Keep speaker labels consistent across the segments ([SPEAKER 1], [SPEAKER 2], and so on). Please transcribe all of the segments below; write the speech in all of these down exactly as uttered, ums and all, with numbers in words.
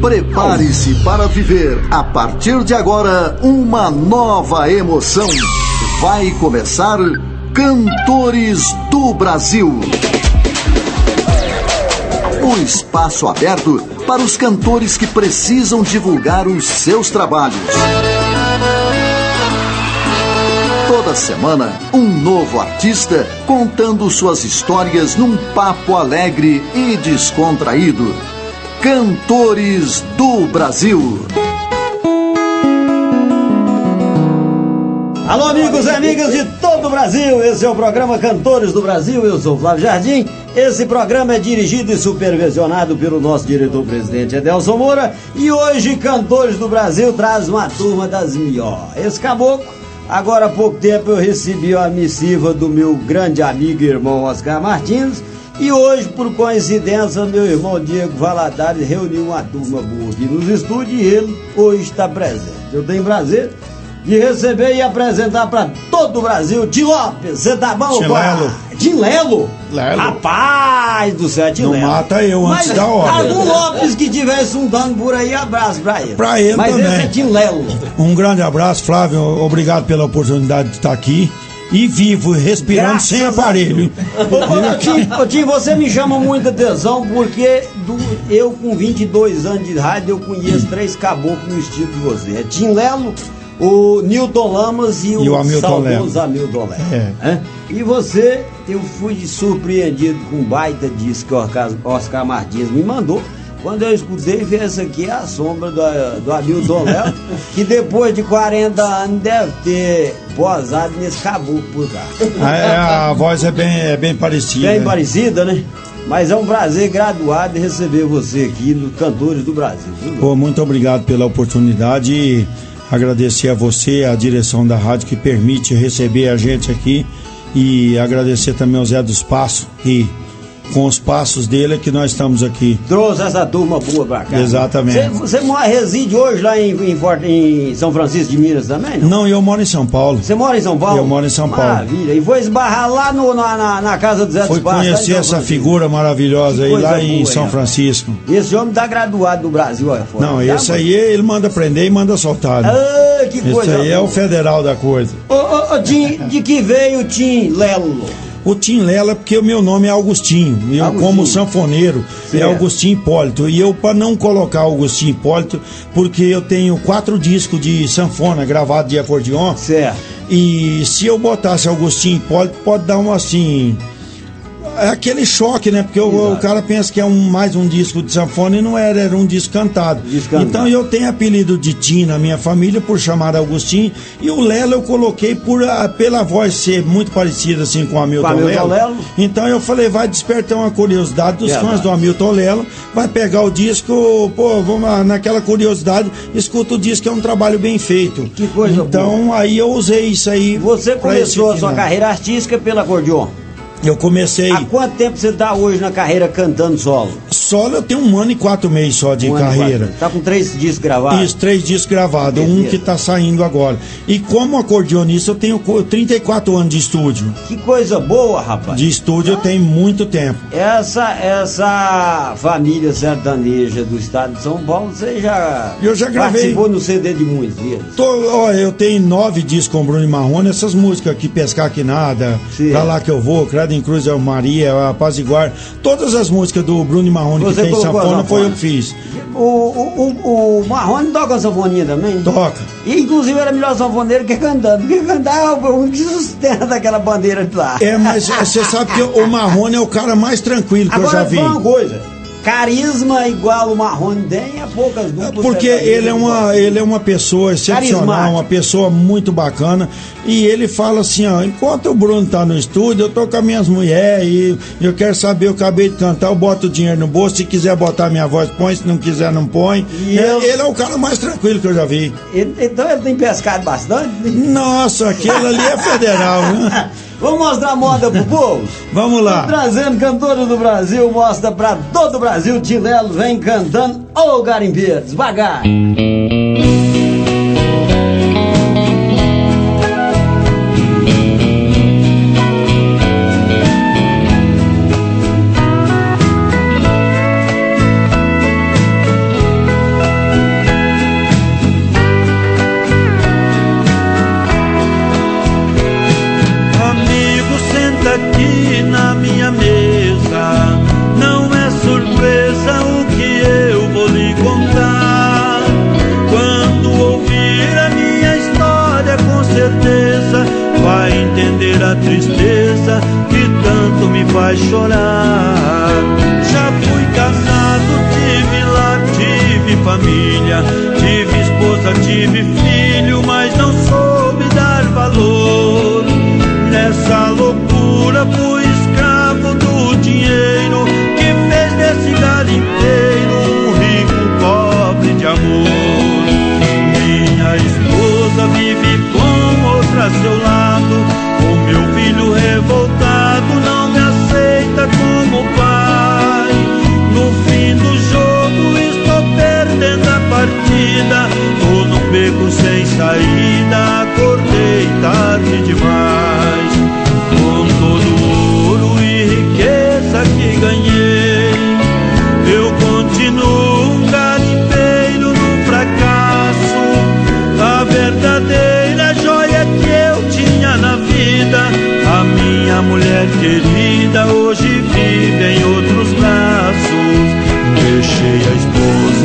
[SPEAKER 1] Prepare-se para viver, a partir de agora, uma nova emoção. Vai começar Cantores do Brasil. Um espaço aberto para os cantores que precisam divulgar os seus trabalhos. Toda semana, um novo artista contando suas histórias num papo alegre e descontraído. Cantores do Brasil.
[SPEAKER 2] Alô, amigos e amigas de todo o Brasil, esse é o programa Cantores do Brasil, eu sou Flávio Jardim. Esse programa é dirigido e supervisionado pelo nosso diretor-presidente Edelson Moura. E hoje, Cantores do Brasil traz uma turma das melhores. Esse caboclo, agora há pouco tempo eu recebi a missiva do meu grande amigo e irmão Oscar Martins. E hoje, por coincidência, meu irmão Diego Valadares reuniu uma turma boa aqui nos estúdios e ele hoje está presente. Eu tenho prazer de receber e apresentar para todo o Brasil Tim Lopes. Você tá bom,
[SPEAKER 3] Tim Lelo.
[SPEAKER 2] Tim Lelo?
[SPEAKER 3] Lelo.
[SPEAKER 2] Rapaz do céu, Tim
[SPEAKER 3] Não
[SPEAKER 2] Lelo.
[SPEAKER 3] mata eu antes
[SPEAKER 2] Mas
[SPEAKER 3] da hora.
[SPEAKER 2] algum Lopes que estivesse andando por aí, abraço pra ele.
[SPEAKER 3] Pra ele
[SPEAKER 2] Mas
[SPEAKER 3] também.
[SPEAKER 2] esse é Tim Lelo.
[SPEAKER 3] Um grande abraço, Flávio. Obrigado pela oportunidade de estar aqui. E vivo, respirando
[SPEAKER 2] Graças
[SPEAKER 3] sem aparelho.
[SPEAKER 2] Ô, Tim, ô, Tim, você me chama muita atenção porque do, eu com vinte e dois anos de rádio eu conheço três caboclos no estilo de você. É Tim Lelo, o Newton Lamas e o,
[SPEAKER 3] E o Hamilton
[SPEAKER 2] saudoso
[SPEAKER 3] Lelo.
[SPEAKER 2] Hamilton Lelo.
[SPEAKER 3] É.
[SPEAKER 2] Hã? E você, eu fui surpreendido com um baita disco que o Oscar, Oscar Martins me mandou. Quando eu escutei, essa aqui é a sombra do, do Hamilton Lelo, que depois de quarenta anos deve ter posado nesse caboclo por cá.
[SPEAKER 3] A, a voz é bem, é bem parecida.
[SPEAKER 2] Bem parecida, né? Mas é um prazer graduado receber você aqui no Cantores do Brasil. Viu?
[SPEAKER 3] Pô, muito obrigado pela oportunidade e agradecer a você, a direção da rádio que permite receber a gente aqui, e agradecer também ao Zé dos Passos, que com os passos dele é que nós estamos aqui.
[SPEAKER 2] Trouxe essa turma boa pra cá.
[SPEAKER 3] Exatamente.
[SPEAKER 2] Você, você mora, reside hoje lá em, em, Fort- em São Francisco de Minas também, não?
[SPEAKER 3] Não, eu moro em São Paulo.
[SPEAKER 2] Você mora em São Paulo?
[SPEAKER 3] Eu moro em São Paulo.
[SPEAKER 2] Maravilha. E foi esbarrar lá no, na, na, na casa do Zé
[SPEAKER 3] Fui
[SPEAKER 2] dos Passos.
[SPEAKER 3] conhecer
[SPEAKER 2] lá em São
[SPEAKER 3] essa
[SPEAKER 2] Francisco.
[SPEAKER 3] figura maravilhosa
[SPEAKER 2] Que
[SPEAKER 3] aí
[SPEAKER 2] coisa
[SPEAKER 3] lá em
[SPEAKER 2] boa,
[SPEAKER 3] São
[SPEAKER 2] hein?
[SPEAKER 3] Francisco.
[SPEAKER 2] Esse homem tá graduado do Brasil, olha fora.
[SPEAKER 3] Não,
[SPEAKER 2] Tá,
[SPEAKER 3] esse
[SPEAKER 2] mano?
[SPEAKER 3] aí ele manda prender e manda soltar.
[SPEAKER 2] Ah, que
[SPEAKER 3] Esse
[SPEAKER 2] coisa
[SPEAKER 3] aí é
[SPEAKER 2] boa.
[SPEAKER 3] o federal da coisa.
[SPEAKER 2] Ô, ô, ô, Tim, de que veio o Tim Lelo?
[SPEAKER 3] O Tim Lelo é porque o meu nome é Augustinho. Eu,
[SPEAKER 2] Agostinho.
[SPEAKER 3] como sanfoneiro,
[SPEAKER 2] Certo.
[SPEAKER 3] é Augustinho Hipólito. E eu, para não colocar Augustinho Hipólito, porque eu tenho quatro discos de sanfona gravados de acordeon.
[SPEAKER 2] Certo.
[SPEAKER 3] E se eu botasse Augustinho Hipólito, pode dar um assim. É aquele choque, né? Porque o,
[SPEAKER 2] Exato.
[SPEAKER 3] o cara pensa que é um, mais um disco de sanfona e não era, era um disco cantado.
[SPEAKER 2] Disco cantado.
[SPEAKER 3] Então eu tenho apelido de Tim na minha família por chamar Augustinho. E o Lelo eu coloquei por, a- pela voz ser muito parecida assim com o Hamilton,
[SPEAKER 2] Com o Hamilton
[SPEAKER 3] Lelo.
[SPEAKER 2] Lelo.
[SPEAKER 3] Então eu falei, vai despertar uma curiosidade dos
[SPEAKER 2] Verdade.
[SPEAKER 3] fãs do Hamilton Lelo. Vai pegar o disco, pô, vamos lá, naquela curiosidade, escuta o disco, é um trabalho bem feito.
[SPEAKER 2] Que coisa
[SPEAKER 3] Então aí eu usei isso aí.
[SPEAKER 2] Você
[SPEAKER 3] pra esse
[SPEAKER 2] começou a sua
[SPEAKER 3] final.
[SPEAKER 2] carreira artística pelo acordeon.
[SPEAKER 3] Eu comecei.
[SPEAKER 2] Há quanto tempo você está hoje na carreira cantando solo?
[SPEAKER 3] Solo eu tenho um ano e quatro meses só de
[SPEAKER 2] Um ano e
[SPEAKER 3] carreira.
[SPEAKER 2] quatro. Tá com três discos gravados?
[SPEAKER 3] Isso, três discos gravados, um
[SPEAKER 2] Beleza.
[SPEAKER 3] que tá saindo agora. E como acordeonista eu tenho co- trinta e quatro anos de estúdio.
[SPEAKER 2] Que coisa boa, rapaz.
[SPEAKER 3] De estúdio eu tenho muito tempo.
[SPEAKER 2] Essa, essa família sertaneja do estado de São Paulo, você já,
[SPEAKER 3] Eu já gravei.
[SPEAKER 2] participou no C D de muitos deles?
[SPEAKER 3] Tô, ó, eu tenho nove discos com Bruno e Marrone, essas músicas aqui, Pescar Que Nada,
[SPEAKER 2] Sim.
[SPEAKER 3] Pra Lá Que Eu Vou, Credo em Cruz é Maria, Apaziguar, todas as músicas do Bruno e Marrone
[SPEAKER 2] Você
[SPEAKER 3] que tem
[SPEAKER 2] colocou a
[SPEAKER 3] sanfona foi
[SPEAKER 2] sanfona?
[SPEAKER 3] eu que fiz.
[SPEAKER 2] O, o, o, o Marrone toca sanfoninha também?
[SPEAKER 3] Toca.
[SPEAKER 2] E inclusive era melhor sanfoneiro que cantando, porque cantar é o único que sustenta aquela bandeira de lá.
[SPEAKER 3] É, mas você sabe que o Marrone é o cara mais tranquilo que eu já
[SPEAKER 2] Agora,
[SPEAKER 3] vi.
[SPEAKER 2] fala uma coisa. Carisma igual o Marrone tem, é poucas duplas.
[SPEAKER 3] Porque
[SPEAKER 2] sertanejas
[SPEAKER 3] ele é uma,
[SPEAKER 2] igual.
[SPEAKER 3] ele é uma pessoa excepcional,
[SPEAKER 2] Carismático.
[SPEAKER 3] uma pessoa muito bacana. E ele fala assim, ó, enquanto o Bruno tá no estúdio, eu tô com as minhas mulheres e eu quero saber, eu acabei de cantar, eu boto o dinheiro no bolso, se quiser botar minha voz, põe, se não quiser, não põe.
[SPEAKER 2] E
[SPEAKER 3] É,
[SPEAKER 2] eu-
[SPEAKER 3] Ele é o cara mais tranquilo que eu já vi.
[SPEAKER 2] Ele- então ele tem pescado bastante?
[SPEAKER 3] Nossa, aquele ali é federal, né?
[SPEAKER 2] Vamos mostrar moda pro povo?
[SPEAKER 3] Vamos lá.
[SPEAKER 2] Trazendo cantores do Brasil, mostra pra todo o Brasil. Tim Lelo vem cantando Ô Garimpeiro, devagar.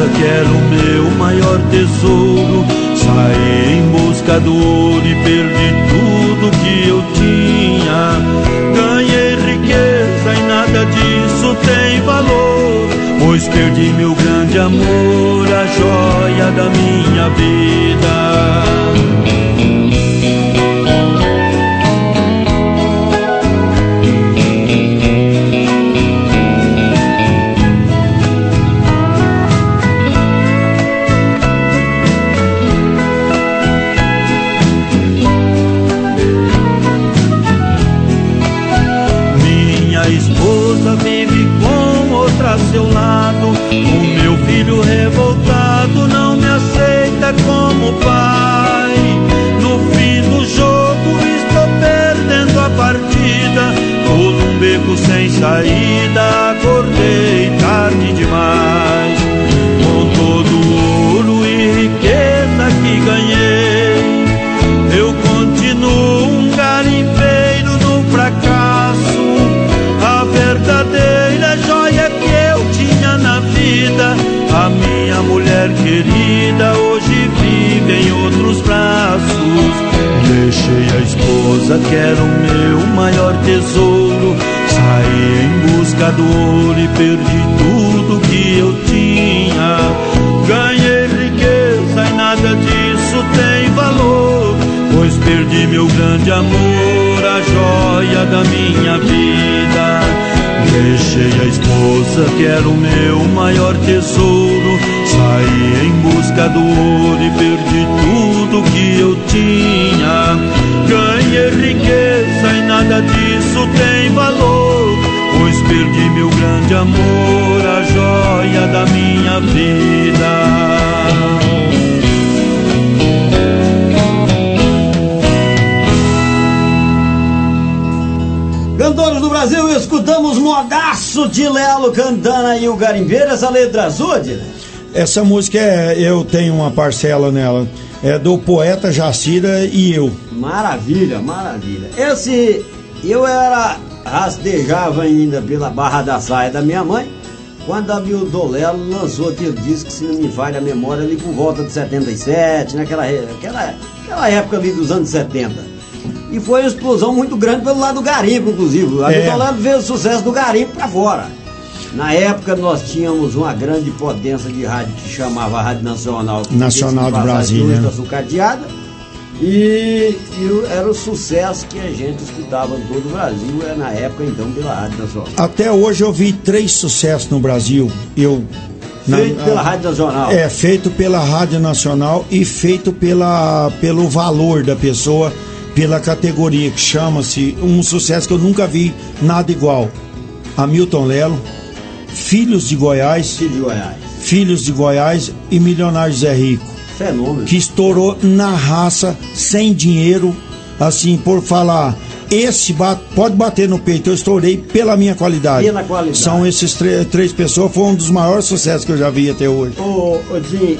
[SPEAKER 4] que era o meu maior tesouro. Saí em busca do ouro e perdi tudo que eu tinha. Ganhei riqueza e nada disso tem valor, pois perdi meu grande amor, a joia da minha vida. Seu lado, o meu filho revoltado não me aceita como pai. No fim do jogo estou perdendo a partida, tô num beco sem saída, acordei tarde demais. Com todo o ouro e riqueza que ganhei, eu continuo um garimpeiro no fracasso. A verdadeira joia que na vida, a minha mulher querida, hoje vive em outros braços. Deixei a esposa que era o meu maior tesouro, saí em busca do ouro e perdi tudo que eu tinha. Ganhei riqueza e nada disso tem valor, pois perdi meu grande amor, a joia da minha vida. Deixei a esposa que era o meu maior tesouro, saí em busca do ouro e perdi tudo que eu tinha. Ganhei riqueza e nada disso tem valor, pois perdi meu grande amor, a joia da minha vida.
[SPEAKER 2] Cantores do Brasil, escutamos Modaço de Lelo cantando aí o garimpeiro. Essa letra sua, Dile?
[SPEAKER 3] Essa música, é, eu tenho uma parcela nela, é do poeta Jacira e eu.
[SPEAKER 2] Maravilha, maravilha. Esse, eu era, rastejava ainda pela Barra da Saia da minha mãe, quando a Milton Lelo lançou aquele disco, se não me falha a memória, ali por volta de setenta e sete, naquela aquela, aquela época ali dos anos setenta. E foi uma explosão muito grande pelo lado do garimpo, inclusive. A Milton Lelo fez o sucesso do garimpo pra fora. Na época nós tínhamos uma grande potência de rádio que chamava Rádio Nacional.
[SPEAKER 3] Nacional do Brasil, né?
[SPEAKER 2] Açucateada. E, e era o sucesso que a gente escutava em todo o Brasil, era na época então pela Rádio Nacional.
[SPEAKER 3] Até hoje eu vi três sucessos no Brasil. Eu
[SPEAKER 2] Feito
[SPEAKER 3] na,
[SPEAKER 2] pela Rádio Nacional.
[SPEAKER 3] É, feito pela Rádio Nacional e feito pela, pelo valor da pessoa, pela categoria que chama-se, um sucesso que eu nunca vi nada igual. Hamilton Lelo, Filhos de Goiás,
[SPEAKER 2] Filhos de Goiás,
[SPEAKER 3] Filhos de Goiás e Milionário Zé Rico.
[SPEAKER 2] Fenômeno.
[SPEAKER 3] Que estourou na raça, sem dinheiro, assim, por falar, esse bat, pode bater no peito, eu estourei pela minha qualidade.
[SPEAKER 2] Pela qualidade.
[SPEAKER 3] São esses três, três pessoas, foi um dos maiores sucessos que eu já vi até hoje.
[SPEAKER 2] Ô, ô Jim,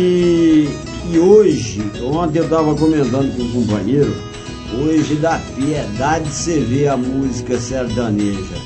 [SPEAKER 2] e, e hoje, ontem eu estava comentando com um companheiro, hoje dá piedade de você ver a música sertaneja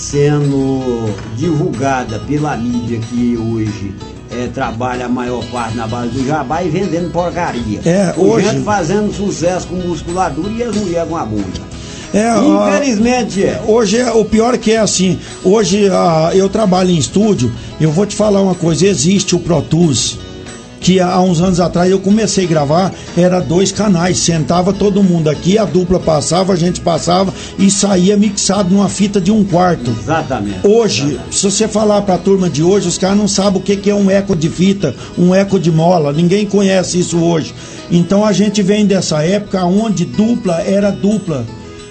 [SPEAKER 2] sendo divulgada pela mídia que hoje é, trabalha a maior parte na base do jabá e vendendo porcaria.
[SPEAKER 3] É,
[SPEAKER 2] o
[SPEAKER 3] hoje...
[SPEAKER 2] gente fazendo sucesso com musculatura e as mulheres com a bunda.
[SPEAKER 3] É,
[SPEAKER 2] Infelizmente é.
[SPEAKER 3] Hoje é, o pior que é assim, hoje uh, eu trabalho em estúdio, eu vou te falar uma coisa, existe o Pro Tools, que há uns anos atrás eu comecei a gravar, era dois canais, sentava todo mundo aqui, a dupla passava, a gente passava e saía mixado numa fita de um quarto.
[SPEAKER 2] Exatamente.
[SPEAKER 3] Hoje,
[SPEAKER 2] exatamente.
[SPEAKER 3] Se você falar pra turma de hoje, os caras não sabem o que, que é um eco de fita, um eco de mola, ninguém conhece isso hoje. Então a gente vem dessa época onde dupla era dupla.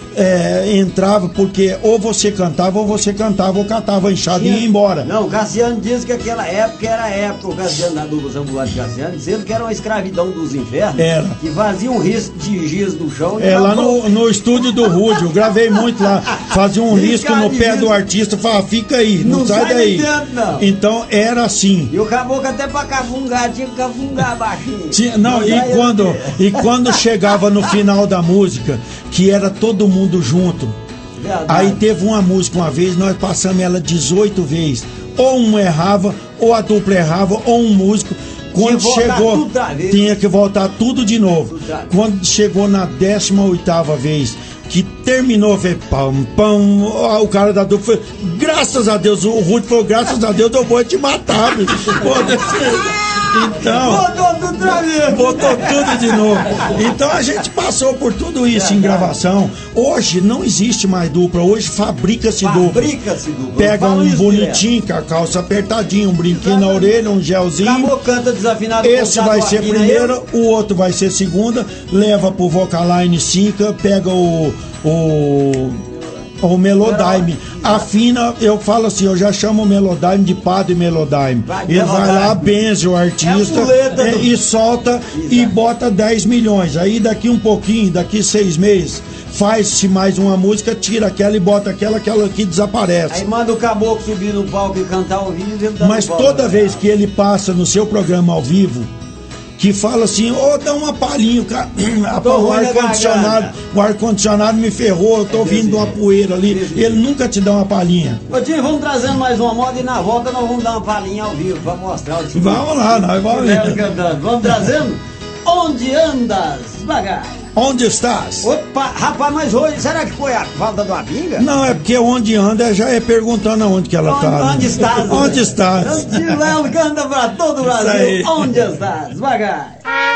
[SPEAKER 3] É, entrava porque ou você cantava ou você cantava ou catava a enxada e ia embora.
[SPEAKER 2] Não, o Cassiano diz que aquela época era a época, o Cassiano da dupla ambulante Cassiano, dizendo que era uma escravidão dos infernos,
[SPEAKER 3] era.
[SPEAKER 2] Que fazia um risco de giz no chão.
[SPEAKER 3] É, lá no, no estúdio do Rude, eu gravei muito lá, fazia um risco no pé do artista, falava, fica aí, não, não sai, sai daí. Dentro, não. Então era assim.
[SPEAKER 2] E o caboclo até pra cafungar, tinha que cafungar baixinho.
[SPEAKER 3] Tinha, não, não e, quando, e quando chegava no final da música, que era todo mundo junto,
[SPEAKER 2] Verdade.
[SPEAKER 3] Aí teve uma música uma vez, nós passamos ela dezoito vezes. Ou um errava, ou a dupla errava, ou um músico. Quando chegou, tinha que voltar tudo de novo. Quando chegou na décima oitava vez, que terminou, foi pam, pam, o cara da dupla foi, graças a Deus, o Ruth falou, graças a Deus eu vou te matar, bicho. Então,
[SPEAKER 2] botou tudo outra vez.
[SPEAKER 3] Botou tudo de novo. Então a gente passou por tudo isso é, em gravação. Hoje não existe mais dupla, hoje fabrica-se dupla.
[SPEAKER 2] Fabrica-se dupla.
[SPEAKER 3] Pega um bonitinho, com a calça apertadinha, um brinquinho na orelha, um gelzinho.
[SPEAKER 2] Acabou, canta desafinado.
[SPEAKER 3] Esse vai ser primeiro, o outro vai ser segunda, leva pro Vocaline cinco, pega o. o O Melodyne, afina, eu falo assim, eu já chamo o Melodyne de Padre Melodyne. Vai, Ele Melodyne. vai lá, benze o artista é é, do... e solta Exato. e bota dez milhões. Aí daqui um pouquinho, daqui seis meses, faz-se mais uma música, tira aquela e bota aquela, aquela que desaparece.
[SPEAKER 2] Aí manda o caboclo subir no palco e cantar ao vivo. Ele
[SPEAKER 3] Mas toda vez que ele passa no seu programa ao vivo, que fala assim, ô, oh, dá uma palhinha, cara. o ar-condicionado, o ar-condicionado me ferrou, eu tô é vindo de uma poeira ali. Desse ele nunca te dá uma palhinha.
[SPEAKER 2] Ô tio, vamos trazendo mais uma moda e na volta nós vamos dar uma palhinha ao vivo pra mostrar o time.
[SPEAKER 3] Vamos lá, nós vamos
[SPEAKER 2] cantando. Vamos trazendo Onde Andas, Vagar.
[SPEAKER 3] Onde estás?
[SPEAKER 2] Opa, rapaz, mas hoje, será que foi a falta de uma pinga?
[SPEAKER 3] Não, é porque onde anda já é perguntando aonde que ela
[SPEAKER 2] onde,
[SPEAKER 3] tá.
[SPEAKER 2] Onde
[SPEAKER 3] né?
[SPEAKER 2] estás?
[SPEAKER 3] Onde estás?
[SPEAKER 2] O tio Léo canta pra todo o Brasil. Onde estás? Vagar.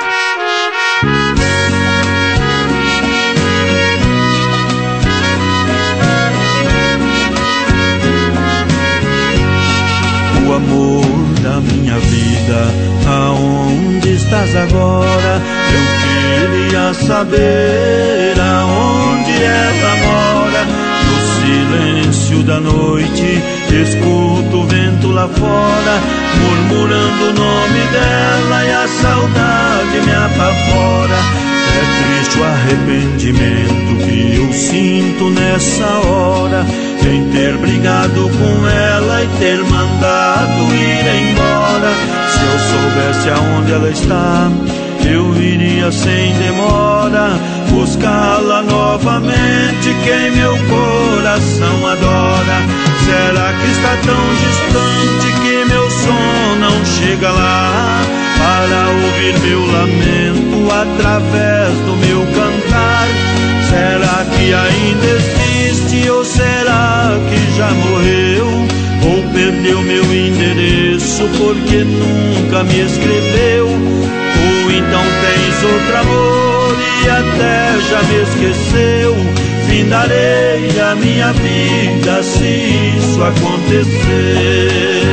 [SPEAKER 4] O amor da minha vida, aonde estás agora? Eu queria saber aonde ela mora. No silêncio da noite, escuto o vento lá fora, murmurando o nome dela e a saudade me apavora. É triste o arrependimento que eu sinto nessa hora, em ter brigado com ela e ter mandado ir embora. Se eu soubesse aonde ela está, eu iria sem demora buscá-la novamente, quem meu coração adora. Será que está tão distante que meu som não chega lá para ouvir meu lamento através do meu cantar? Será que ainda existe ou será que já morreu? Ou perdeu meu endereço porque nunca me escreveu? Ou então tens outro amor e até já me esqueceu? Findarei a minha vida se isso acontecer.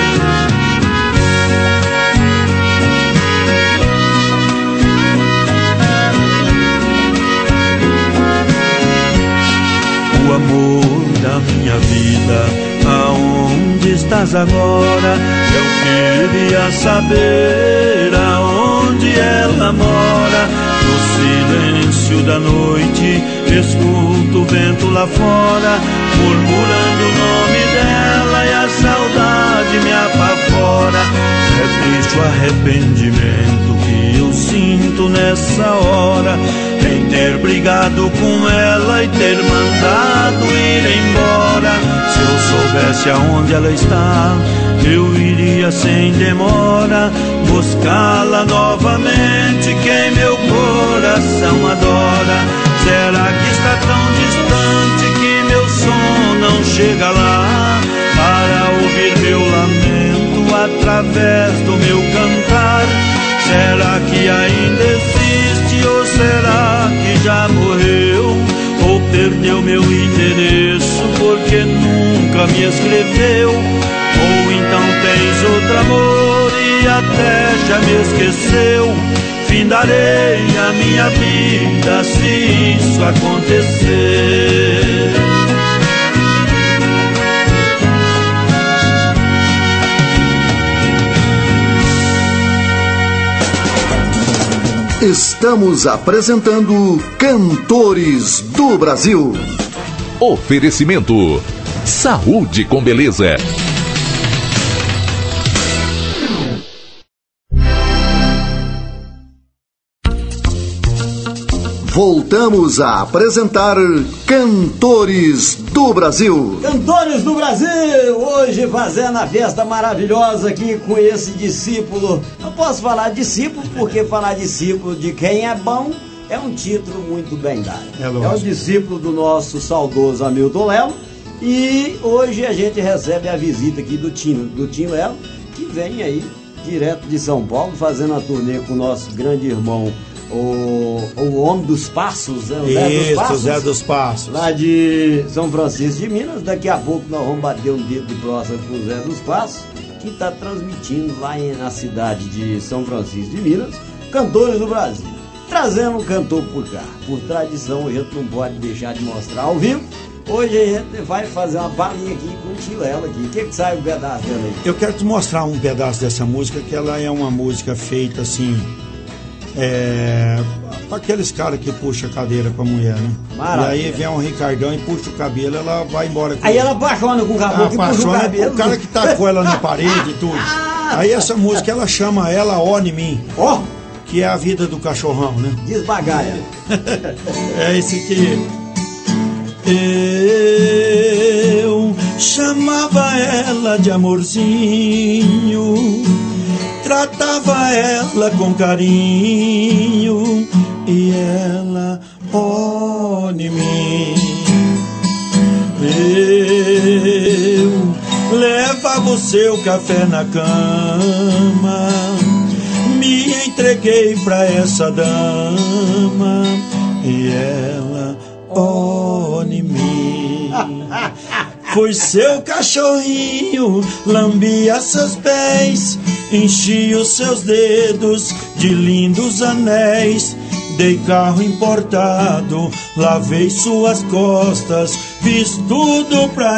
[SPEAKER 4] O amor da minha vida, aonde estás agora? Eu queria saber aonde ela mora. No silêncio da noite, escuto o vento lá fora, murmurando o nome dela e a saudade me apavora. É triste o arrependimento que eu sinto nessa hora, em ter brigado com ela e ter mandado ir embora. Se eu soubesse aonde ela está, eu iria sem demora buscá-la novamente, quem meu coração adora. Será que está tão distante que meu som não chega lá para ouvir meu lamento através do meu cantar? Será que ainda existe ou será que já morreu? Ou perdeu meu endereço porque nunca me escreveu? Ou então tens outro amor e até já me esqueceu? Findarei a minha vida se isso acontecer.
[SPEAKER 1] Estamos apresentando Cantores do Brasil.
[SPEAKER 5] Oferecimento Saúde com Beleza.
[SPEAKER 1] voltamos a apresentar Cantores do Brasil.
[SPEAKER 2] Cantores do Brasil, hoje fazendo a festa maravilhosa aqui com esse discípulo. Eu posso falar discípulo porque falar discípulo de quem é bom é um título muito bem dado. É, é o discípulo do nosso saudoso Hamilton Lelo. E hoje a gente recebe a visita aqui do Tim, do Tim Lelo, que vem aí direto de São Paulo, fazendo a turnê com o nosso grande irmão, o, o Homem dos Passos, né? O
[SPEAKER 3] Isso,
[SPEAKER 2] Zé dos Passos,
[SPEAKER 3] Zé dos Passos,
[SPEAKER 2] lá de São Francisco de Minas. Daqui a pouco nós vamos bater um dedo de próximo com o Zé dos Passos, que está transmitindo lá em, na cidade de São Francisco de Minas, Cantores do Brasil. Trazendo um cantor por cá. Por tradição, a gente não pode deixar de mostrar ao vivo. Hoje a gente vai fazer uma palhinha aqui com o Tim Lelo aqui. O que que sai o pedaço dela aí?
[SPEAKER 3] Eu quero te mostrar um pedaço dessa música, que ela é uma música feita assim, é, para aqueles caras que puxam a cadeira com a mulher, né? Maravilha. E aí vem um Ricardão e puxa o cabelo, ela vai embora com
[SPEAKER 2] Aí
[SPEAKER 3] ele.
[SPEAKER 2] ela apaixona com o cabelo,
[SPEAKER 3] ela
[SPEAKER 2] que puxa o cabelo.
[SPEAKER 3] O cara que tacou ela na parede e tudo. Aí essa música, ela chama Ela Ó em Mim.
[SPEAKER 2] Ó! Oh!
[SPEAKER 3] Que é a vida do cachorrão, né?
[SPEAKER 2] Desbagaia.
[SPEAKER 3] É esse aqui. Eu chamava ela de amorzinho, tratava ela com carinho, e ela, ó em mim. Eu levava o seu café na cama, me entreguei pra essa dama, e ela, ó em mim. Foi seu cachorrinho, lambia seus pés, enchia os seus dedos de lindos anéis. Dei carro importado, lavei suas costas, fiz tudo pra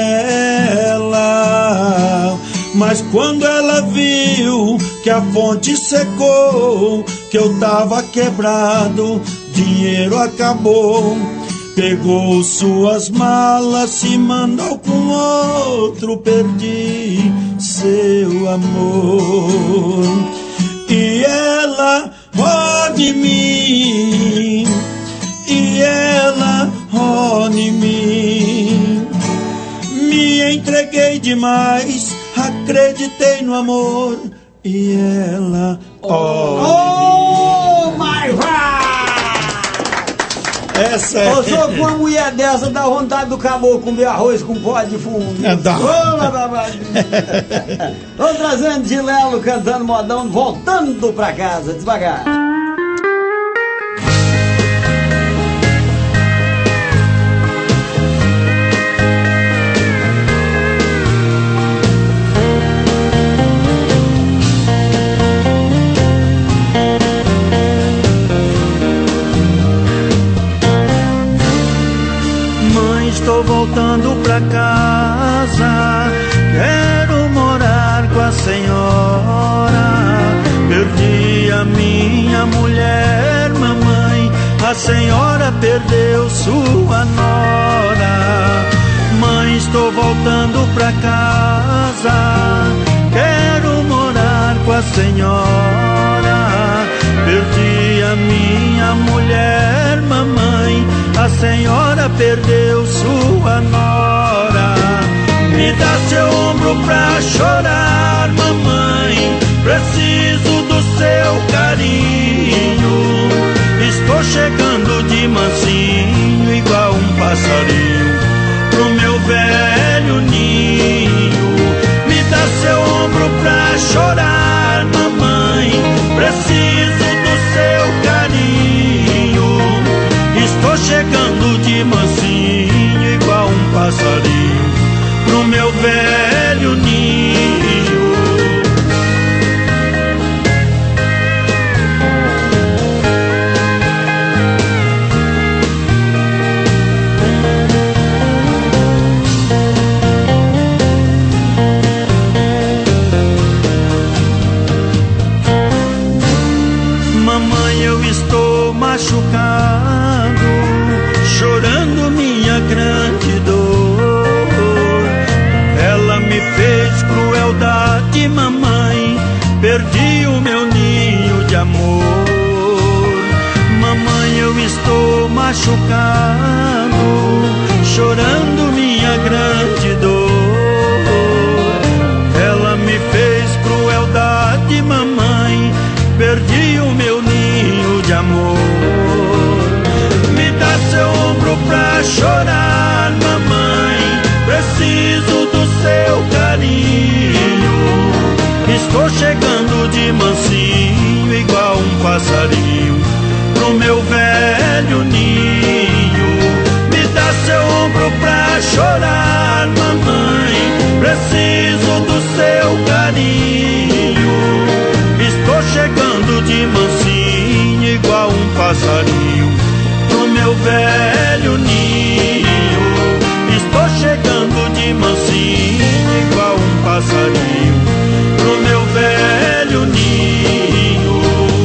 [SPEAKER 3] ela. Mas quando ela viu que a fonte secou, que eu tava quebrado, dinheiro acabou, pegou suas malas, se mandou com outro, perdi seu amor. E ela, ó em mim, e ela, ó em mim. Me entreguei demais, acreditei no amor, e ela, ó
[SPEAKER 2] oh, em mim. My God!
[SPEAKER 3] Essa é.
[SPEAKER 2] Eu sou com uma mulher dessa, dá vontade do caboclo comer arroz com pó de fundo.
[SPEAKER 3] É, dá.
[SPEAKER 2] Vamos trazendo de Lelo cantando modão, voltando pra casa, devagar.
[SPEAKER 4] Estou voltando pra casa, quero morar com a senhora. Perdi a minha mulher, mamãe, a senhora perdeu sua nora. Mãe, estou voltando pra casa, quero morar com a senhora. Perdi a minha mulher, mamãe, a senhora perdeu sua nora. Me dá seu ombro pra chorar, mamãe, preciso do seu carinho. Estou chegando de mansinho, igual um passarinho, pro meu velho ninho. Me dá seu ombro pra chorar, mamãe, preciso do seu carinho. Estou chegando de mansinho, igual um passarinho, pro meu velho ninho. passarinho pro meu velho ninho.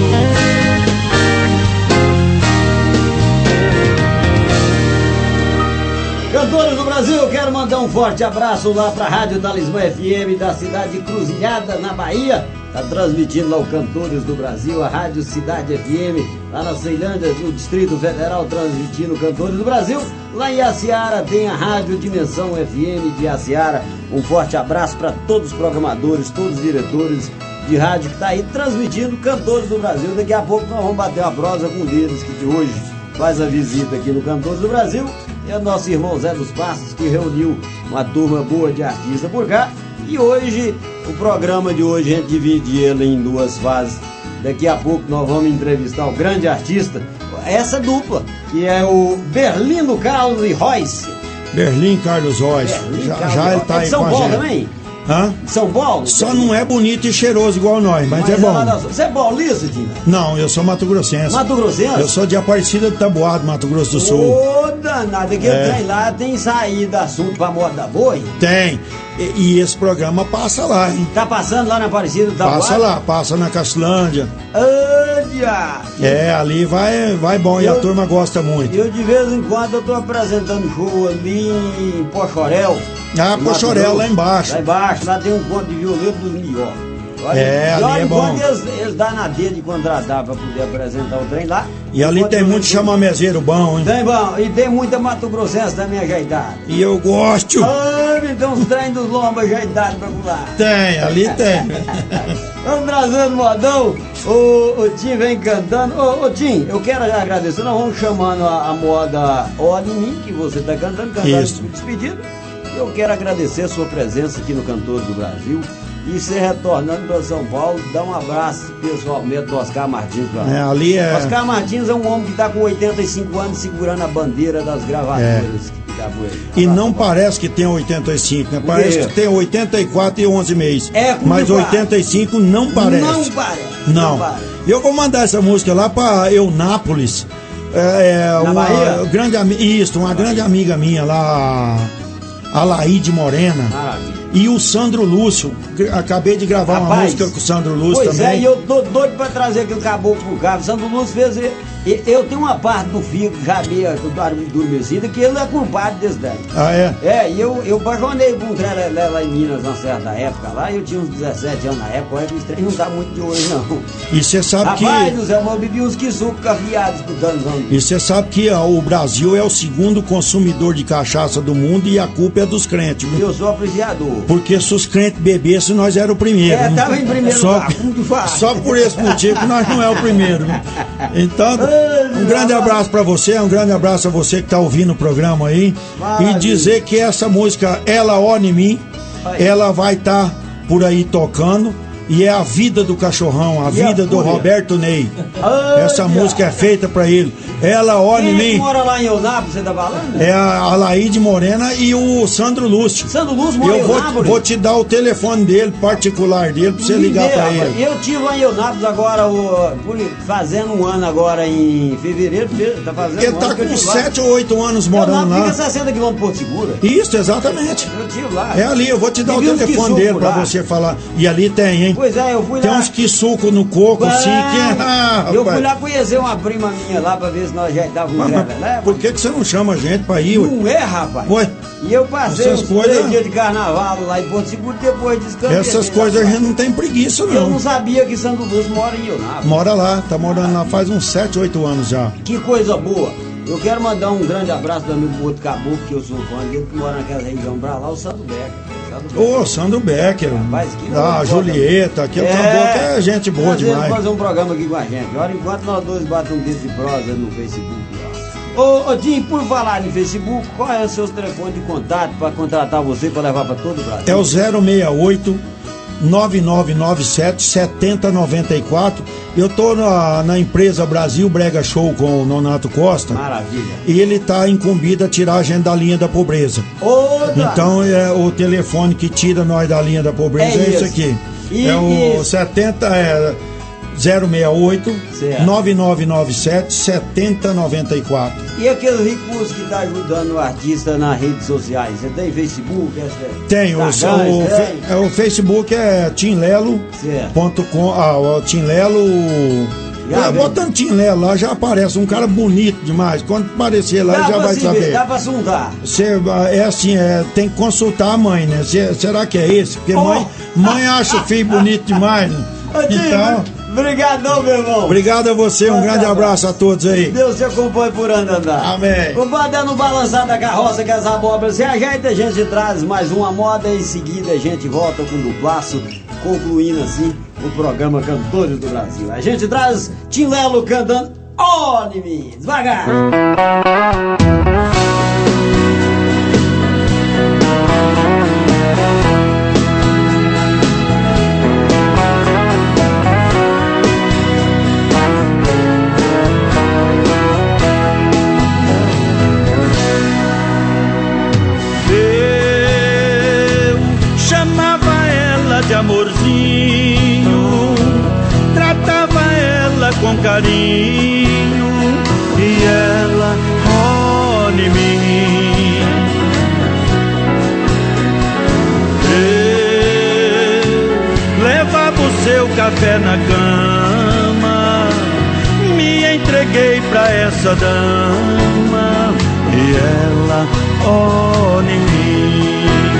[SPEAKER 2] Cantores do Brasil, eu quero mandar um forte abraço lá pra Rádio Talismã F M da cidade de Cruzilhada, na Bahia. Tá transmitindo lá o Cantores do Brasil, a Rádio Cidade F M, lá na Ceilândia, no Distrito Federal, transmitindo Cantores do Brasil. Lá em Iaciara tem a Rádio Dimensão F M de Iaciara. Um forte abraço para todos os programadores, todos os diretores de rádio que tá aí transmitindo Cantores do Brasil. Daqui a pouco nós vamos bater uma prosa com eles que de hoje faz a visita aqui no Cantores do Brasil. É o nosso irmão Zé dos Passos, que reuniu uma turma boa de artistas por cá. E hoje, o programa de hoje, a gente divide ele em duas fases. Daqui a pouco nós vamos entrevistar o grande artista, essa dupla, que é o Berlino Carlos e Royce.
[SPEAKER 3] Berlim Carlos Royce.
[SPEAKER 2] Berlim,
[SPEAKER 3] já
[SPEAKER 2] Carlos
[SPEAKER 3] já ele tá
[SPEAKER 2] é
[SPEAKER 3] aí
[SPEAKER 2] de São
[SPEAKER 3] com a
[SPEAKER 2] Paulo
[SPEAKER 3] gente.
[SPEAKER 2] também?
[SPEAKER 3] Hã?
[SPEAKER 2] São Paulo?
[SPEAKER 3] Só não é bonito e cheiroso igual nós, mas,
[SPEAKER 2] Mas
[SPEAKER 3] é bom.
[SPEAKER 2] lá da- Você é paulista, Tina?
[SPEAKER 3] Não, eu sou Mato Grossense.
[SPEAKER 2] Mato Grossense?
[SPEAKER 3] Eu sou de Aparecida de Taboado, Mato Grosso do Sul.
[SPEAKER 2] Ô, danado, aquele
[SPEAKER 3] É.
[SPEAKER 2] trem lá tem saída assunto pra moda boi.
[SPEAKER 3] Tem. E, e esse programa passa lá, hein?
[SPEAKER 2] Tá passando lá na Aparecida do
[SPEAKER 3] Passa
[SPEAKER 2] Taboado?
[SPEAKER 3] lá, passa na Castulândia.
[SPEAKER 2] Ândia!
[SPEAKER 3] É, ali vai, vai bom e a
[SPEAKER 2] Eu-
[SPEAKER 3] turma gosta muito.
[SPEAKER 2] Eu de vez em quando eu tô apresentando show ali em Pochorel.
[SPEAKER 3] Ah,
[SPEAKER 2] em
[SPEAKER 3] Pochorel,
[SPEAKER 2] Mato Grosso.
[SPEAKER 3] lá embaixo.
[SPEAKER 2] Lá embaixo, lá tem um conto de violino dos melhores.
[SPEAKER 3] É, ali é bom.
[SPEAKER 2] Quando eles, eles dão na D de contratar pra poder apresentar o trem lá.
[SPEAKER 3] E ali
[SPEAKER 2] Enquanto
[SPEAKER 3] tem
[SPEAKER 2] eu-
[SPEAKER 3] muito chamamezeiro bom, hein?
[SPEAKER 2] Tem bom, e tem muita Mato Grossense também ajeitada.
[SPEAKER 3] E eu gosto.
[SPEAKER 2] Ah, então os trem dos lombos ajeitados pra pular.
[SPEAKER 3] Tem, ali tem.
[SPEAKER 2] Vamos trazendo modão. O, o Tim vem cantando. Ô, ô Tim, eu quero já agradecer. Nós vamos chamando a, a moda Olha em Mim, que você tá cantando, cantando
[SPEAKER 3] Isso.
[SPEAKER 2] despedido. Eu quero agradecer a sua presença aqui no Cantores do Brasil. E você retornando para São Paulo, dá um abraço pessoalmente do Oscar Martins pra nós.
[SPEAKER 3] É, ali é.
[SPEAKER 2] Oscar Martins é um homem que está com oitenta e cinco anos segurando a bandeira das gravadoras
[SPEAKER 3] É.
[SPEAKER 2] que tá com ele.
[SPEAKER 3] E não parece que tem oitenta e cinco, né? Parece
[SPEAKER 2] quê?
[SPEAKER 3] que tem oitenta e quatro e onze meses.
[SPEAKER 2] É, como
[SPEAKER 3] mas
[SPEAKER 2] que faz?
[SPEAKER 3] oitenta e cinco não parece.
[SPEAKER 2] Não parece.
[SPEAKER 3] Não.
[SPEAKER 2] parece.
[SPEAKER 3] Eu vou mandar essa música lá para Eunápolis. É, é,
[SPEAKER 2] Na
[SPEAKER 3] uma
[SPEAKER 2] Bahia?
[SPEAKER 3] grande ami- Isso, uma grande amiga minha lá, a Laíde Morena.
[SPEAKER 2] Maravilha.
[SPEAKER 3] E o Sandro Lúcio. Gra- Acabei de gravar uma
[SPEAKER 2] Rapaz,
[SPEAKER 3] música com o Sandro Lúcio
[SPEAKER 2] Pois
[SPEAKER 3] também.
[SPEAKER 2] é, e eu tô doido pra trazer aquele caboclo pro carro. Sandro Lúcio fez. e- e- Eu tenho uma parte do filho já meio adormecida que ele é culpado desse daí.
[SPEAKER 3] Ah, é?
[SPEAKER 2] É, e eu, eu apaixonei por um trem lá- lá em Minas na certa época lá, eu tinha uns dezessete anos na época, olha que esse trem não tá muito de hoje não.
[SPEAKER 3] E você sabe
[SPEAKER 2] Rapaz
[SPEAKER 3] que.
[SPEAKER 2] do céu, eu bebi uns quisucos cafiados escutando Sandro Lúcio.
[SPEAKER 3] E você sabe que ó, o Brasil é o segundo consumidor de cachaça do mundo e a culpa é dos crentes, viu?
[SPEAKER 2] Eu sou apreciador.
[SPEAKER 3] Porque se os crentes bebessem, nós era o primeiro.
[SPEAKER 2] É,
[SPEAKER 3] né?
[SPEAKER 2] tava em primeiro
[SPEAKER 3] só,
[SPEAKER 2] lugar, como que faz?
[SPEAKER 3] só por esse motivo que nós não é o primeiro. Né? Então, um grande abraço pra você, um grande abraço a você que tá ouvindo o programa aí.
[SPEAKER 2] Maravilha.
[SPEAKER 3] E dizer que essa música, Ela Olha em Mim,
[SPEAKER 2] Aí.
[SPEAKER 3] ela vai estar por aí tocando. E é a vida do cachorrão, a
[SPEAKER 2] E a
[SPEAKER 3] vida do
[SPEAKER 2] fúria?
[SPEAKER 3] Roberto Ney.
[SPEAKER 2] Ai,
[SPEAKER 3] Essa
[SPEAKER 2] cara.
[SPEAKER 3] música é feita pra ele. Ela Olha
[SPEAKER 2] Quem
[SPEAKER 3] em
[SPEAKER 2] é que
[SPEAKER 3] Mim.
[SPEAKER 2] mora lá em Eunápolis, você tá falando?
[SPEAKER 3] É a a Laíde Morena e o Sandro Lúcio.
[SPEAKER 2] Sandro Lúcio mora em
[SPEAKER 3] Eu vou,
[SPEAKER 2] Eunápolis?
[SPEAKER 3] vou te dar o telefone dele, particular dele, pra você
[SPEAKER 2] Me
[SPEAKER 3] ligar
[SPEAKER 2] dê,
[SPEAKER 3] pra
[SPEAKER 2] rapaz.
[SPEAKER 3] ele.
[SPEAKER 2] Eu tive lá em Eunápolis agora, o, por- fazendo um ano agora em fevereiro, fe- tá fazendo
[SPEAKER 3] Ele
[SPEAKER 2] um
[SPEAKER 3] tá
[SPEAKER 2] ano que eu
[SPEAKER 3] com
[SPEAKER 2] tive lá.
[SPEAKER 3] sete ou oito anos morando
[SPEAKER 2] Eunápolis
[SPEAKER 3] lá.
[SPEAKER 2] fica sessenta quilômetros de Porto Segura.
[SPEAKER 3] Isso, exatamente.
[SPEAKER 2] Eu tive lá.
[SPEAKER 3] É ali, eu vou te dar o
[SPEAKER 2] Vivi uns
[SPEAKER 3] telefone
[SPEAKER 2] quisuco
[SPEAKER 3] dele pra
[SPEAKER 2] lá.
[SPEAKER 3] você falar. E ali tem, hein?
[SPEAKER 2] Pois é, eu fui
[SPEAKER 3] Tem
[SPEAKER 2] lá.
[SPEAKER 3] uns quisuco no coco,
[SPEAKER 2] Ah,
[SPEAKER 3] assim, que... Ah,
[SPEAKER 2] eu fui
[SPEAKER 3] rapaz.
[SPEAKER 2] lá conhecer uma prima minha lá pra ver se nós ajeitávamos um
[SPEAKER 3] Mas,
[SPEAKER 2] greve.
[SPEAKER 3] por que, que você não chama a gente pra ir, ué?
[SPEAKER 2] Não é, rapaz.
[SPEAKER 3] Ué,
[SPEAKER 2] E eu passei
[SPEAKER 3] Essas
[SPEAKER 2] uns
[SPEAKER 3] coisas-
[SPEAKER 2] três dias de carnaval lá em Porto Seguro, depois descansei.
[SPEAKER 3] essas coisas a gente não tem preguiça,
[SPEAKER 2] Eu não
[SPEAKER 3] não.
[SPEAKER 2] sabia que Santo Lúcio mora em Eunápolis.
[SPEAKER 3] Mora lá, tá morando lá faz uns sete, oito anos já.
[SPEAKER 2] Que coisa boa. Eu quero mandar um grande abraço do amigo outro caboclo, que eu sou fã dele, que mora naquela região pra lá, o Santo Becker. Santo Becker.
[SPEAKER 3] Ô, Sandro Becker,
[SPEAKER 2] Rapaz, que
[SPEAKER 3] da
[SPEAKER 2] não
[SPEAKER 3] Julieta, aquele caboclo é gente boa
[SPEAKER 2] Prazer em
[SPEAKER 3] demais.
[SPEAKER 2] fazer um programa aqui com a gente. Olha, enquanto nós dois batemos um desse prosa no Facebook. Ó. Ô, ô Tim, por falar em Facebook, qual é o seu telefone de contato para contratar você para levar para todo o Brasil?
[SPEAKER 3] É o zero seis oito, nove nove nove sete, sete zero nove quatro. Eu tô na, na empresa Brasil Brega Show com o Nonato Costa.
[SPEAKER 2] Maravilha.
[SPEAKER 3] E ele tá incumbido a tirar a gente da linha da pobreza.
[SPEAKER 2] Outra.
[SPEAKER 3] Então é o telefone que tira nós da linha da pobreza
[SPEAKER 2] É
[SPEAKER 3] é, esse
[SPEAKER 2] isso.
[SPEAKER 3] aqui.
[SPEAKER 2] E-
[SPEAKER 3] é o
[SPEAKER 2] e-
[SPEAKER 3] setenta, é zero seis oito,
[SPEAKER 2] Certo.
[SPEAKER 3] nove nove nove sete, sete zero nove quatro.
[SPEAKER 2] E aquele recurso que está ajudando o artista nas redes sociais? Você tem Facebook? É,
[SPEAKER 3] Tem, o,
[SPEAKER 2] Instagram,
[SPEAKER 3] o,
[SPEAKER 2] tem?
[SPEAKER 3] fe- o Facebook é tim lelo ponto com, ah, o Tim Lelo.
[SPEAKER 2] Já
[SPEAKER 3] É,
[SPEAKER 2] vem.
[SPEAKER 3] botando Tim Lelo lá já aparece um cara bonito demais. Quando aparecer lá
[SPEAKER 2] Dá
[SPEAKER 3] já
[SPEAKER 2] pra
[SPEAKER 3] vai
[SPEAKER 2] se
[SPEAKER 3] saber.
[SPEAKER 2] ver, dá pra sondar.
[SPEAKER 3] Cê, é assim, é, tem que consultar a mãe, né? Cê- será que é esse? Porque
[SPEAKER 2] Oh.
[SPEAKER 3] mãe, mãe acha o filho bonito demais, né?
[SPEAKER 2] Ô, Tim,
[SPEAKER 3] Então,
[SPEAKER 2] obrigadão, meu irmão.
[SPEAKER 3] obrigado a você, um grande abraço a todos aí.
[SPEAKER 2] Deus te acompanhe por onde andar.
[SPEAKER 3] Amém.
[SPEAKER 2] Compadre, dando balançar da carroça que as abóboras se ajeita, a gente traz mais uma moda e em seguida a gente volta com o duplaço, concluindo assim o programa Cantores do Brasil. A gente traz Tim Lelo cantando Olhe Me, devagar.
[SPEAKER 4] De amorzinho, tratava ela com carinho e ela, ó em mim. Eu levava o seu café na cama, me entreguei pra essa dama e ela, ó em mim.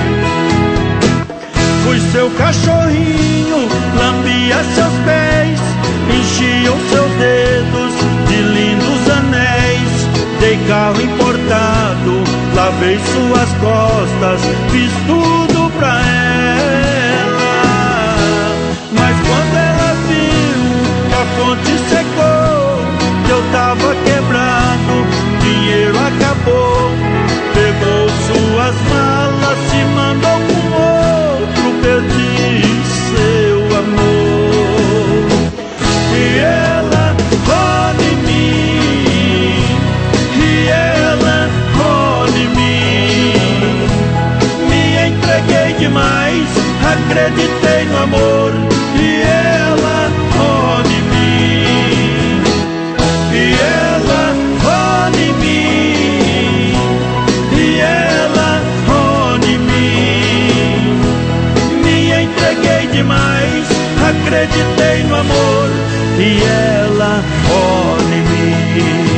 [SPEAKER 4] Fui seu cachorrinho, lambia seus pés, enchia os seus dedos de lindos anéis. Dei carro importado, lavei suas costas, fiz tudo pra ela. Mas quando ela viu que a fonte secou, que eu tava quebrado, dinheiro acabou, pegou suas malas, se mandou com outro, perdi seu amor. E ela roda em mim, e ela roda em mim. Me entreguei demais, acreditei no amor, e ela roda em mim. E ela roda em mim, e ela roda em mim. Me entreguei demais, acreditei no amor, e ela roda em mim.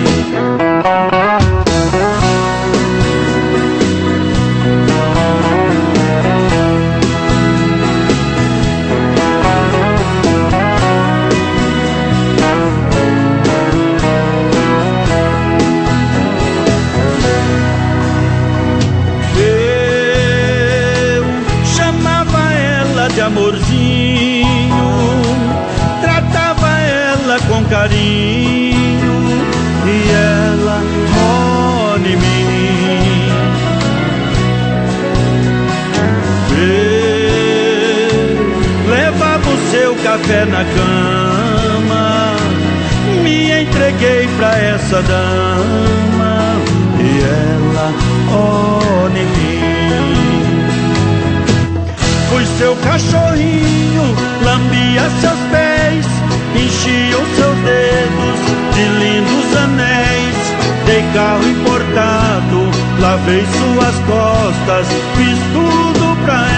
[SPEAKER 4] De amorzinho, tratava ela com carinho e ela roda em mim. Eu levava o seu café na cama, me entreguei pra essa dama e ela roda em mim. Fui seu cachorrinho, lambia seus pés, enchia os seus dedos de lindos anéis. Dei carro importado, lavei suas costas, fiz tudo pra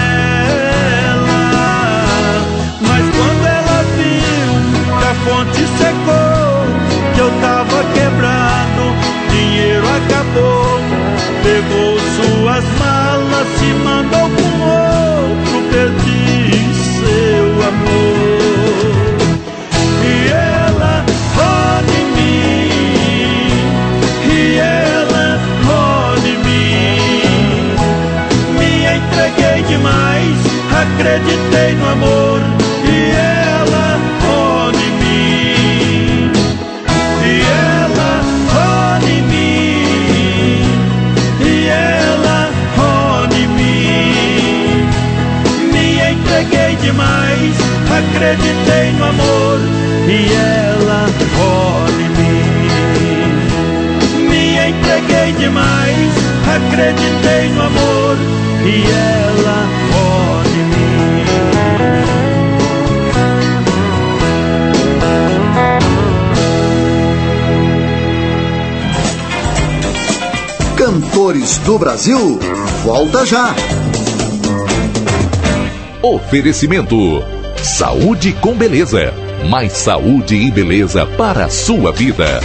[SPEAKER 4] ela. Mas quando ela viu que a fonte secou, que eu tava quebrado, dinheiro acabou, pegou suas malas, se mandou com outro, perdi seu amor. E ela roda em mim, e ela roda em mim. Me entreguei demais, acreditei no amor, e ela roda em mim. E ela roda em mim, e ela roda em mim. Me entreguei demais, acreditei no amor, e ela roda em mim. Me entreguei demais, acreditei no amor, e ela roda em mim.
[SPEAKER 1] Cantores do Brasil volta já.
[SPEAKER 5] Oferecimento Saúde com Beleza. Mais saúde e beleza para a sua vida.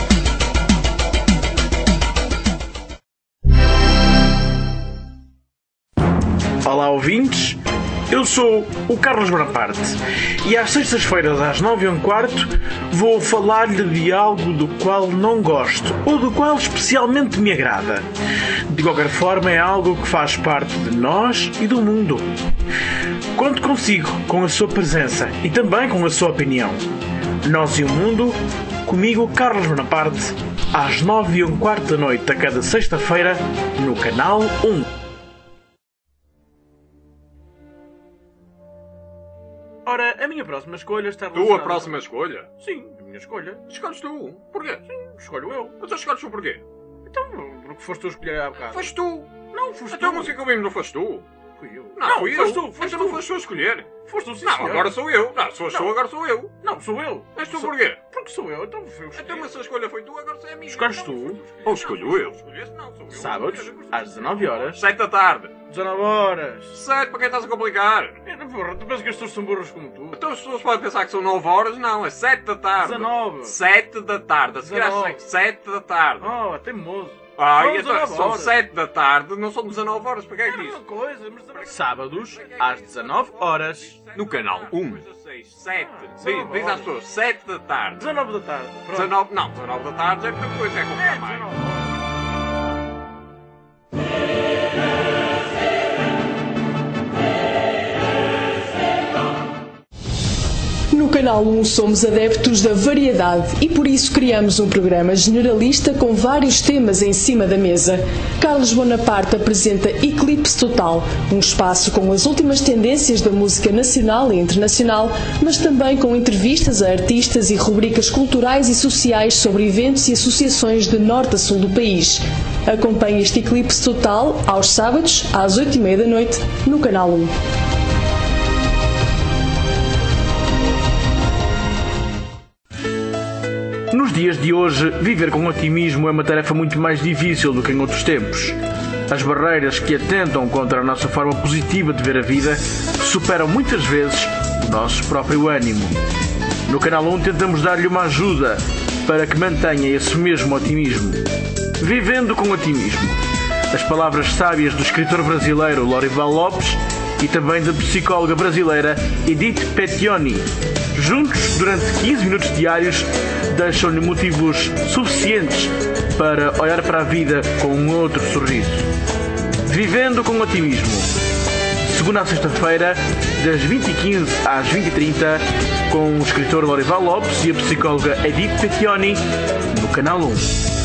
[SPEAKER 6] Olá, ouvintes. Eu sou o Carlos Bonaparte e às sextas-feiras às nove e um quarto vou falar-lhe de algo do qual não gosto ou do qual especialmente me agrada. De qualquer forma, é algo que faz parte de nós e do mundo. Conto consigo, com a sua presença e também com a sua opinião. Nós e o Mundo, comigo, Carlos Bonaparte, às nove e um quarto da noite a cada sexta-feira, no Canal um. Ora, a minha próxima escolha está relacionada...
[SPEAKER 7] Tua próxima escolha?
[SPEAKER 6] Sim, a minha escolha.
[SPEAKER 7] Escolhes tu. Porquê?
[SPEAKER 6] Sim, escolho eu.
[SPEAKER 7] Mas tu escolhes tu porquê?
[SPEAKER 6] Então, porque foste tu a escolher há bocado.
[SPEAKER 7] Foste tu.
[SPEAKER 6] Não, foste
[SPEAKER 7] A
[SPEAKER 6] tu.
[SPEAKER 7] tua música que ouvimos não foste tu.
[SPEAKER 6] Fui eu.
[SPEAKER 7] Não,
[SPEAKER 6] não
[SPEAKER 7] fui
[SPEAKER 6] foste
[SPEAKER 7] eu.
[SPEAKER 6] tu, foste
[SPEAKER 7] então
[SPEAKER 6] tu.
[SPEAKER 7] não foste tu a escolher.
[SPEAKER 6] Foste tu, sim,
[SPEAKER 7] Não,
[SPEAKER 6] senhor.
[SPEAKER 7] agora sou eu. Não, se foste
[SPEAKER 6] Não.
[SPEAKER 7] tu, agora sou eu.
[SPEAKER 6] Não, sou eu.
[SPEAKER 7] És tu
[SPEAKER 6] Sou-
[SPEAKER 7] porquê?
[SPEAKER 6] Porque sou eu, então fui eu escolher.
[SPEAKER 7] Então, mas se a escolha foi tu, agora é a minha.
[SPEAKER 6] Escolhes
[SPEAKER 7] Não,
[SPEAKER 6] tu?
[SPEAKER 7] foste a escolher.
[SPEAKER 6] Ou
[SPEAKER 7] Não,
[SPEAKER 6] escolho eu?
[SPEAKER 7] se escolheste, não, sou eu.
[SPEAKER 6] Sábados,
[SPEAKER 7] Escolhes.
[SPEAKER 6] às dezanove horas.
[SPEAKER 7] Sete da tarde.
[SPEAKER 6] dezanove horas.
[SPEAKER 7] Sete, para quem estás a complicar?
[SPEAKER 6] É, porra, tu pensas que as pessoas são burras como tu?
[SPEAKER 7] Então as pessoas podem pensar que são nove horas, não, é sete da tarde.
[SPEAKER 6] dezanove.
[SPEAKER 7] Sete da tarde, a seguir às
[SPEAKER 6] dezanove.
[SPEAKER 7] sete da tarde.
[SPEAKER 6] Oh, é teimoso.
[SPEAKER 7] Ah,
[SPEAKER 6] São
[SPEAKER 7] e então,
[SPEAKER 6] dezanove
[SPEAKER 7] são
[SPEAKER 6] horas.
[SPEAKER 7] sete da tarde, não são dezanove horas, para quem é
[SPEAKER 6] É
[SPEAKER 7] que
[SPEAKER 6] a
[SPEAKER 7] diz?
[SPEAKER 6] mesma coisa, mas... Sábados, às dezanove horas.
[SPEAKER 7] No canal um. sete. Diz, diz às pessoas, sete da tarde.
[SPEAKER 6] dezanove da tarde. Pronto.
[SPEAKER 7] dezanove, não, dezanove da tarde é muita coisa, é
[SPEAKER 6] É,
[SPEAKER 7] comprar mais.
[SPEAKER 6] dezanove horas.
[SPEAKER 8] No Canal um somos adeptos da variedade e por isso criamos um programa generalista com vários temas em cima da mesa. Carlos Bonaparte apresenta Eclipse Total, um espaço com as últimas tendências da música nacional e internacional, mas também com entrevistas a artistas e rubricas culturais e sociais sobre eventos e associações de norte a sul do país. Acompanhe este Eclipse Total aos sábados, às oito e meia da noite, no Canal um.
[SPEAKER 6] Nos dias de hoje, viver com otimismo é uma tarefa muito mais difícil do que em outros tempos. As barreiras que atentam contra a nossa forma positiva de ver a vida superam muitas vezes o nosso próprio ânimo. No Canal um tentamos dar-lhe uma ajuda para que mantenha esse mesmo otimismo. Vivendo com otimismo. As palavras sábias do escritor brasileiro Lorival Lopes e também da psicóloga brasileira Edith Petioni. Juntos, durante quinze minutos diários, deixam-lhe motivos suficientes para olhar para a vida com um outro sorriso. Vivendo com otimismo. Segunda a sexta-feira, das vinte e quinze às vinte e trinta, com o escritor Lorival Lopes e a psicóloga Edith Petioni, no Canal um.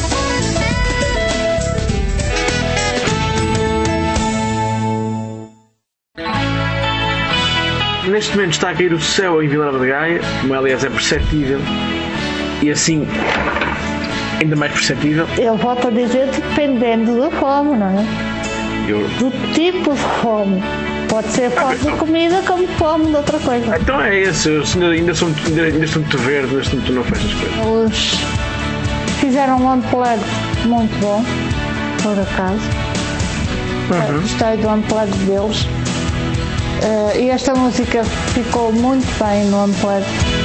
[SPEAKER 6] Neste momento está a cair o céu em Vila Nova de Gaia, como aliás é perceptível, e assim ainda mais perceptível.
[SPEAKER 9] Eu volto a dizer, dependendo da fome, não é?
[SPEAKER 6] Eu...
[SPEAKER 9] Do tipo de fome. Pode ser fome de comida como fome de outra coisa.
[SPEAKER 6] Então é esse, eu ainda, ainda, sou, ainda, ainda estou muito verde, neste momento não faço as coisas.
[SPEAKER 9] Os fizeram um unplugged muito bom, por acaso.
[SPEAKER 6] Uhum.
[SPEAKER 9] Gostei do unplugged deles. Uh, e esta música ficou muito bem no unplugged.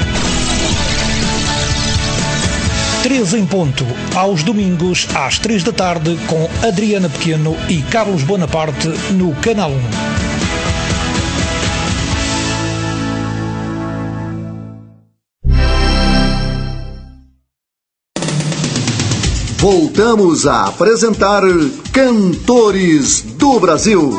[SPEAKER 10] três em ponto, aos domingos, às três da tarde, com Adriana Pequeno e Carlos Bonaparte, no Canal um.
[SPEAKER 1] Voltamos a apresentar Cantores do Brasil.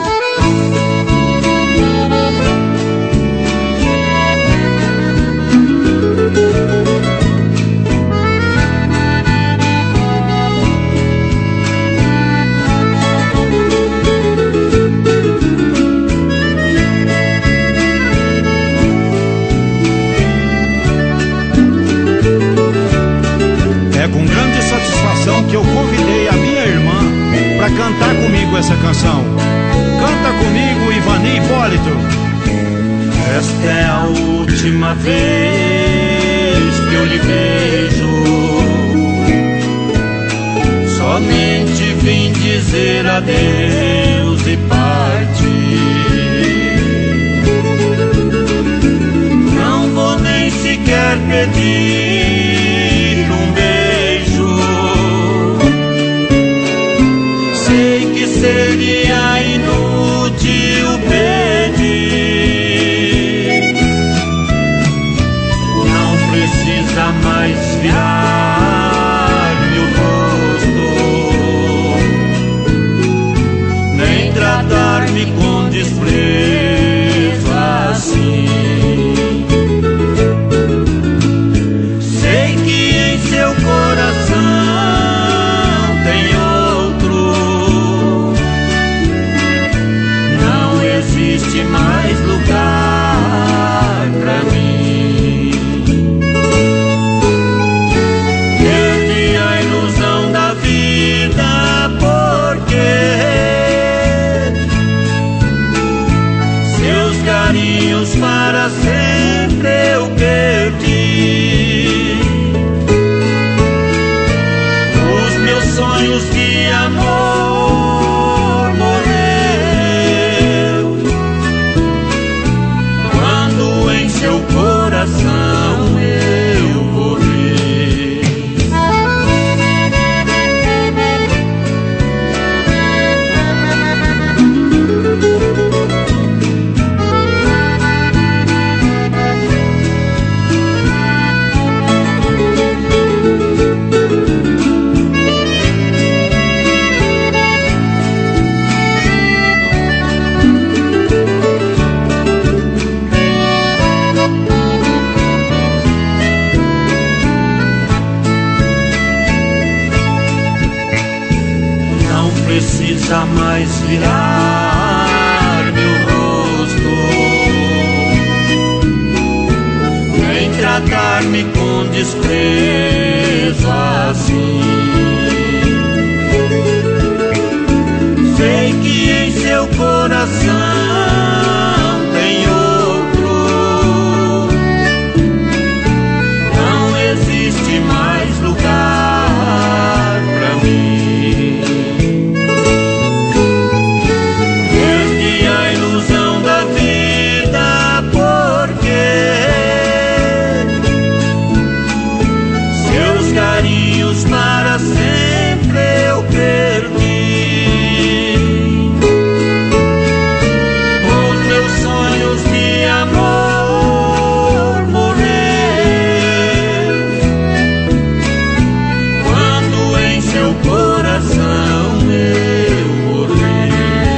[SPEAKER 3] É com grande satisfação que eu convidei a minha irmã para cantar comigo essa canção. Canta comigo, Ivani Hipólito. Esta é a última vez que eu lhe vejo. Somente vim
[SPEAKER 4] dizer adeus e partir. Não vou nem sequer pedir um beijo. Sei que seria inútil pedir. Não precisa mais virar meu rosto, nem tratar-me com desprezo assim. Sei que em seu coração tem outro. Não existe mais lugar pra mim. Perdi a ilusão da vida porque seus carinhos para sempre eu perdi. Os meus sonhos de amor morreu quando em seu coração eu morri. Não precisa mais virar meu rosto, nem tratar-me com desprezo assim. Sei que em seu coração tem outro. Não existe mais lugar pra mim. Perdi a ilusão da vida porque seus carinhos para sempre eu perdi. Os meus sonhos de amor morrer quando em seu coração eu morri.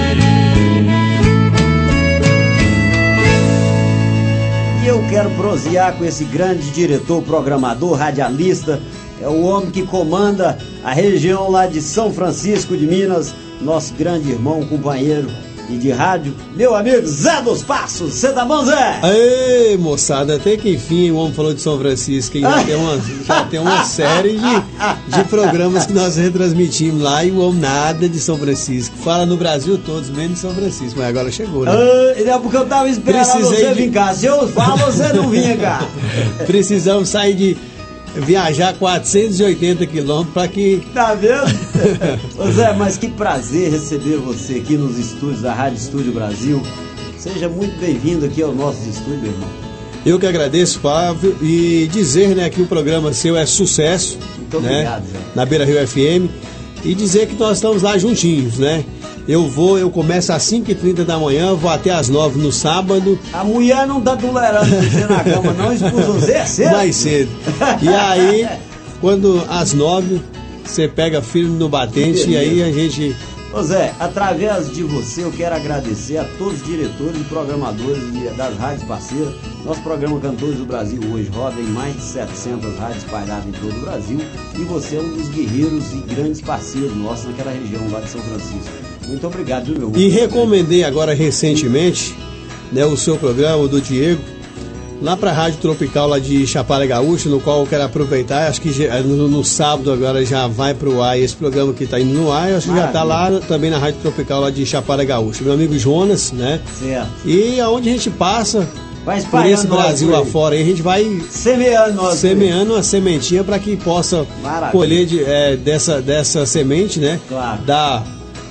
[SPEAKER 2] E eu quero prosear com esse grande diretor, programador, radialista. É o homem que comanda a região lá de São Francisco de Minas, nosso grande irmão, companheiro e de rádio, meu amigo Zé dos Passos. Você tá bom, Zé?
[SPEAKER 11] Ei, moçada, até que enfim o homem falou de São Francisco, e já, tem uma, já tem uma série de, de programas que nós retransmitimos lá, e o homem nada de São Francisco. Fala no Brasil todos, menos de São Francisco, mas agora chegou, né?
[SPEAKER 2] Ah, é porque eu tava esperando
[SPEAKER 11] Precisei
[SPEAKER 2] você
[SPEAKER 11] de-
[SPEAKER 2] vir cá. Se eu falo, você não vinha cá.
[SPEAKER 11] Precisamos sair de viajar quatrocentos e oitenta quilômetros para que...
[SPEAKER 2] Tá vendo? Ô Zé, mas que prazer receber você aqui nos estúdios da Rádio Estúdio Brasil. Seja muito bem-vindo aqui ao nosso estúdio, irmão.
[SPEAKER 11] Eu que agradeço, Flávio, e dizer, né, que o programa seu é sucesso.
[SPEAKER 2] Muito
[SPEAKER 11] né,
[SPEAKER 2] obrigado, Zé.
[SPEAKER 11] na Beira Rio F M, e dizer que nós estamos lá juntinhos, né? Eu vou, eu começo às cinco e trinta da manhã, vou até às nove no sábado.
[SPEAKER 2] A mulher não tá tolerando você na cama, não, esposa. Zé, é cedo.
[SPEAKER 11] Mais cedo. E aí, quando às nove, você pega firme no batente, e aí a gente...
[SPEAKER 2] Ô Zé, através de você eu quero agradecer a todos os diretores e programadores de- das rádios parceiras. Nosso programa Cantores do Brasil hoje roda em mais de setecentas rádios espalhadas em todo o Brasil, e você é um dos guerreiros e grandes parceiros nossos naquela região lá de São Francisco. Muito obrigado, viu, meu irmão?
[SPEAKER 11] E recomendei agora recentemente, né, o seu programa, o do Diego, lá para a Rádio Tropical lá de Chapada Gaúcha, no qual eu quero aproveitar. Acho que já- no, no sábado agora já vai pro ar esse programa que está indo no ar. Eu acho que já está lá também na Rádio Tropical lá de Chapada Gaúcha. Meu amigo Jonas, né?
[SPEAKER 2] Certo.
[SPEAKER 11] E aonde a gente passa
[SPEAKER 2] Vai
[SPEAKER 11] por
[SPEAKER 2] espalhando
[SPEAKER 11] esse
[SPEAKER 2] nós
[SPEAKER 11] Brasil
[SPEAKER 2] por aí.
[SPEAKER 11] afora, aí a gente vai
[SPEAKER 2] Semeando nós por aí.
[SPEAKER 11] semeando uma sementinha para que possa
[SPEAKER 2] Maravilha.
[SPEAKER 11] colher de, é, dessa, dessa semente, né?
[SPEAKER 2] Claro.
[SPEAKER 11] Dar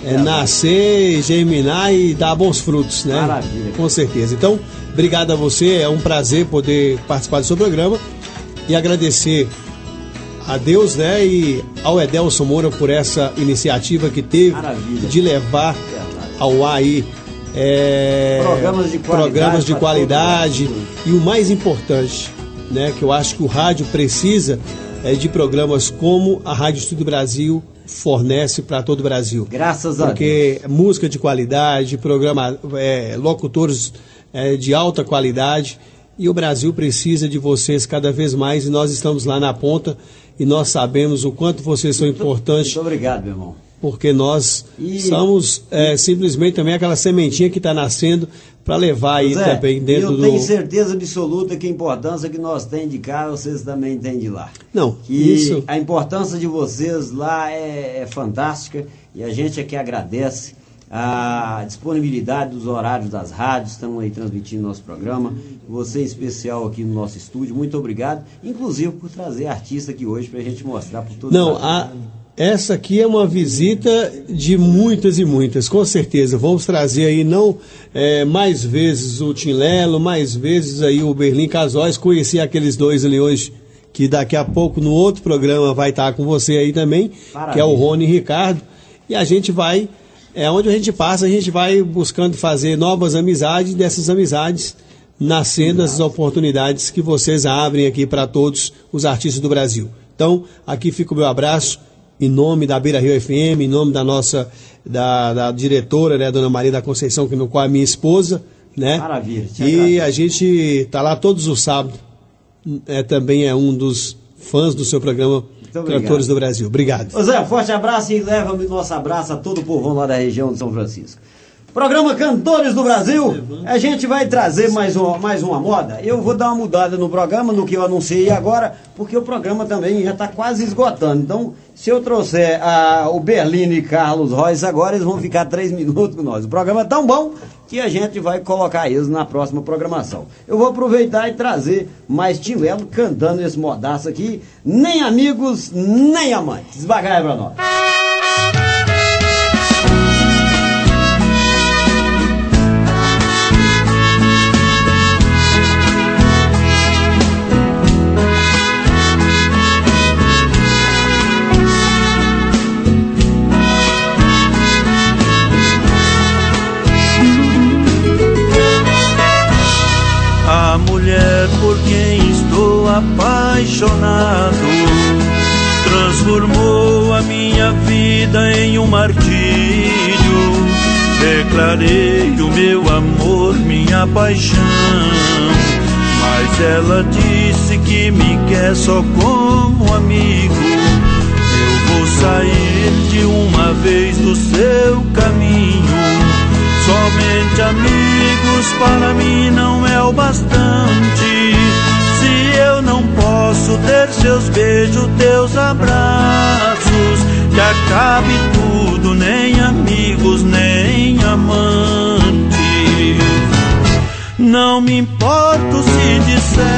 [SPEAKER 11] é, nascer, germinar e dar bons frutos, né?
[SPEAKER 2] Maravilha.
[SPEAKER 11] Com certeza. Então, obrigado a você, é um prazer poder participar do seu programa e agradecer a Deus, né, e ao Edelson Moura por essa iniciativa que teve Maravilha. de levar ao ar aí é,
[SPEAKER 2] programas de qualidade,
[SPEAKER 11] programas de qualidade e o mais importante, né, que eu acho que o rádio precisa é de programas como a Rádio Estúdio Brasil fornece para todo o Brasil.
[SPEAKER 2] Graças a
[SPEAKER 11] Porque Deus. Música de qualidade, programa, é, locutores é, de alta qualidade, e o Brasil precisa de vocês cada vez mais, e nós estamos lá na ponta e nós sabemos o quanto vocês são importantes.
[SPEAKER 2] Muito obrigado, meu irmão.
[SPEAKER 11] Porque nós
[SPEAKER 2] e...
[SPEAKER 11] somos é, simplesmente também aquela sementinha que está nascendo para levar aí
[SPEAKER 2] Zé,
[SPEAKER 11] também dentro
[SPEAKER 2] eu
[SPEAKER 11] do...
[SPEAKER 2] Eu tenho certeza absoluta que a importância que nós temos de cá, vocês também têm de lá.
[SPEAKER 11] Não,
[SPEAKER 2] que
[SPEAKER 11] isso...
[SPEAKER 2] A importância de vocês lá é, é fantástica e a gente aqui agradece a disponibilidade dos horários das rádios, estamos aí transmitindo nosso programa, você em especial aqui no nosso estúdio, muito obrigado, inclusive por trazer artista aqui hoje para a gente mostrar por todo
[SPEAKER 11] Não,
[SPEAKER 2] o
[SPEAKER 11] a, essa aqui é uma visita de muitas e muitas, com certeza, vamos trazer aí não é, mais vezes o Tim Lelo, mais vezes aí o Berlim Casóis, conheci aqueles dois ali hoje, que daqui a pouco no outro programa vai estar com você aí também, Maravilha. que é o Rony e Ricardo, e a gente vai... É onde a gente passa, a gente vai buscando fazer novas amizades, dessas amizades nascendo as oportunidades que vocês abrem aqui para todos os artistas do Brasil. Então, aqui fica o meu abraço, em nome da Beira Rio F M, em nome da nossa, da, da diretora, né, Dona Maria da Conceição, que no qual é minha esposa, né?
[SPEAKER 2] Maravilha.
[SPEAKER 11] E a gente está lá todos os sábados, é, também é um dos fãs do seu programa Cantores do Brasil. Obrigado.
[SPEAKER 2] Ô Zé, forte abraço e leva-me nosso abraço a todo o povão lá da região de São Francisco. Programa Cantores do Brasil, a gente vai trazer mais uma, mais uma moda. Eu vou dar uma mudada no programa, no que eu anunciei agora, porque o programa também já está quase esgotando. Então, se eu trouxer a, o Berlino e Carlos Royce agora, eles vão ficar três minutos com nós. O programa é tão bom que a gente vai colocar eles na próxima programação. Eu vou aproveitar e trazer mais Tim Lelo cantando esse modaço aqui. Nem amigos, nem amantes. Devagar aí pra nós.
[SPEAKER 4] A mulher por quem estou apaixonado transformou a minha vida em um martírio. Declarei o meu amor, minha paixão, mas ela disse que me quer só como amigo. Eu vou sair de uma vez do seu caminho. Somente amigos para mim não é o bastante. Se eu não posso ter seus beijos, teus abraços, que acabe tudo, nem amigos, nem amantes. Não me importo se disserem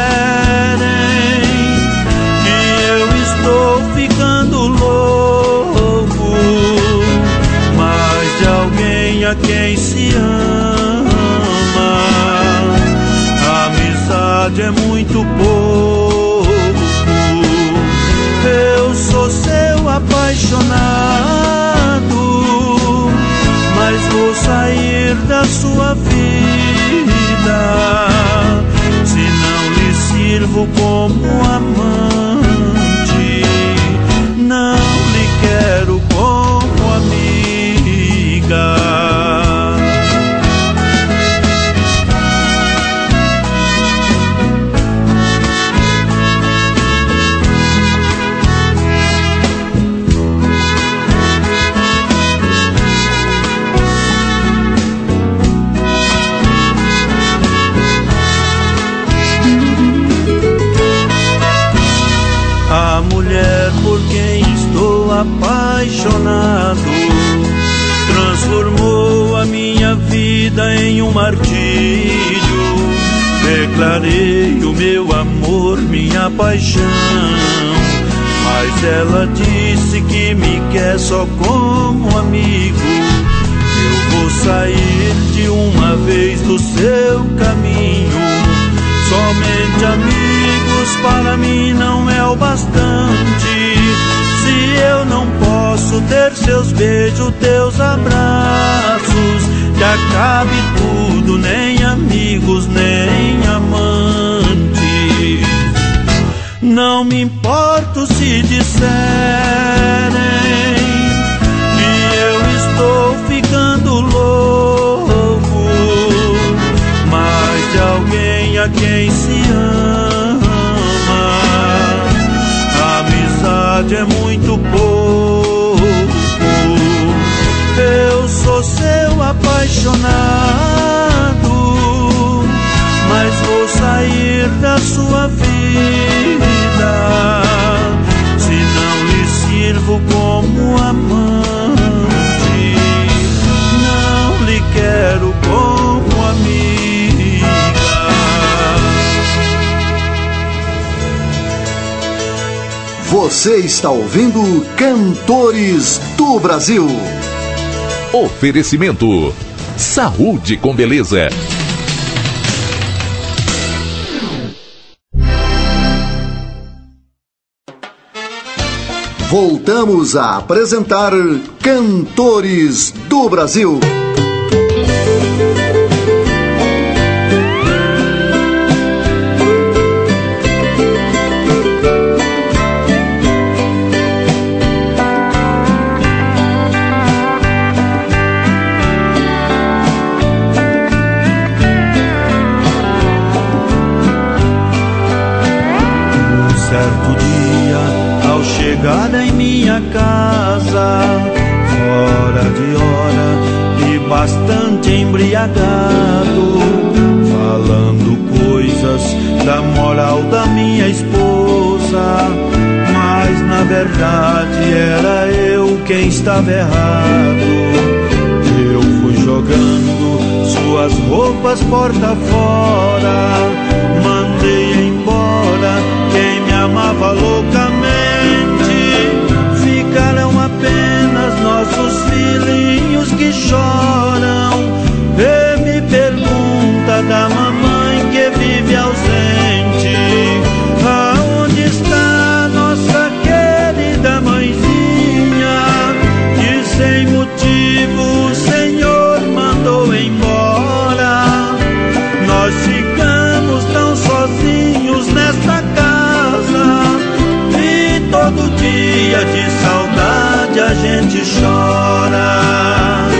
[SPEAKER 4] que eu estou ficando louco, mas de alguém a quem se ama, a amizade é muito pouco. Eu sou seu apaixonado, mas vou sair da sua vida se não lhe sirvo como amante. Não lhe quero como amiga. A mulher por quem estou apaixonado transformou a minha vida em um martírio. Declarei o meu amor, minha paixão, mas ela disse que me quer só como amigo. Eu vou sair de uma vez do seu caminho. Somente amigos para mim não é o bastante. Se eu não posso ter seus beijos, teus abraços, que acabe tudo, nem amigos, nem amante. Não me importo se disserem que eu estou ficando louco, mas de alguém a quem se ama, a amizade é muito pouco. Eu sou seu apaixonado, mas vou sair da sua vida se não lhe sirvo como amante. Não lhe quero como amiga.
[SPEAKER 1] Você está ouvindo Cantores do Brasil.
[SPEAKER 5] Oferecimento: Saúde com Beleza.
[SPEAKER 1] Voltamos a apresentar Cantores do Brasil.
[SPEAKER 4] Chegada em minha casa, fora de hora e bastante embriagado, falando coisas da moral da minha esposa, mas na verdade era eu quem estava errado. Eu fui jogando suas roupas porta fora, mandei embora quem me amava loucamente. Ficaram apenas nossos filhinhos que choram. E me pergunta da mamãe que vive ausente: aonde está nossa querida mãezinha, que sem motivo o Senhor mandou embora? Nós ficamos tão sozinhos nesta casa, e todo dia de saudade a gente chora.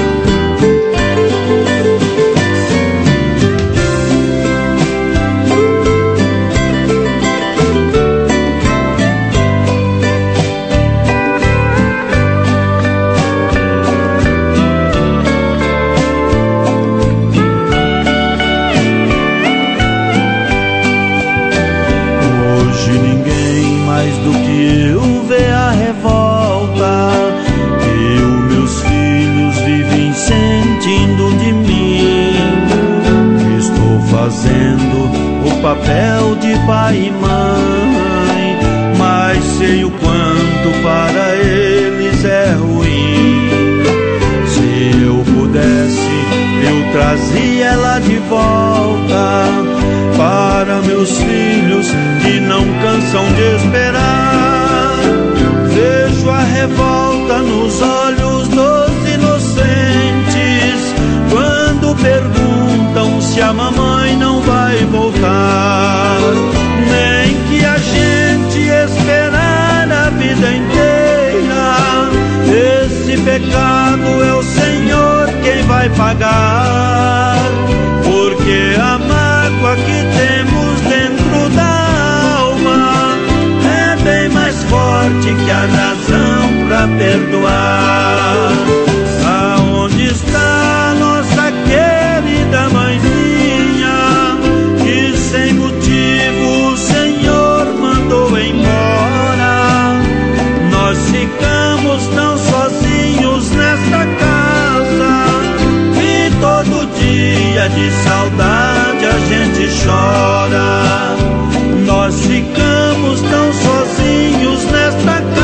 [SPEAKER 4] Hoje ninguém mais do que eu vê a revolta que os meus filhos vivem sentindo de mim. Estou fazendo o papel de pai e mãe, mas sei o quanto para eles é ruim. Se eu pudesse, eu trazia ela de volta para meus filhos que não cansam de esperar. Vejo a revolta nos olhos dos inocentes quando perguntam se a mamãe não vai voltar. Nem que a gente esperar a vida inteira, esse pecado é o Senhor quem vai pagar. Porque a mágoa que temos dentro da alma é bem mais forte que a razão pra perdoar. Aonde está nossa querida mãezinha, que sem motivo o Senhor mandou embora? Nós ficamos tão sozinhos nesta casa, e todo dia de saudade a gente chora. Nós ficamos tão sozinhos nesta casa,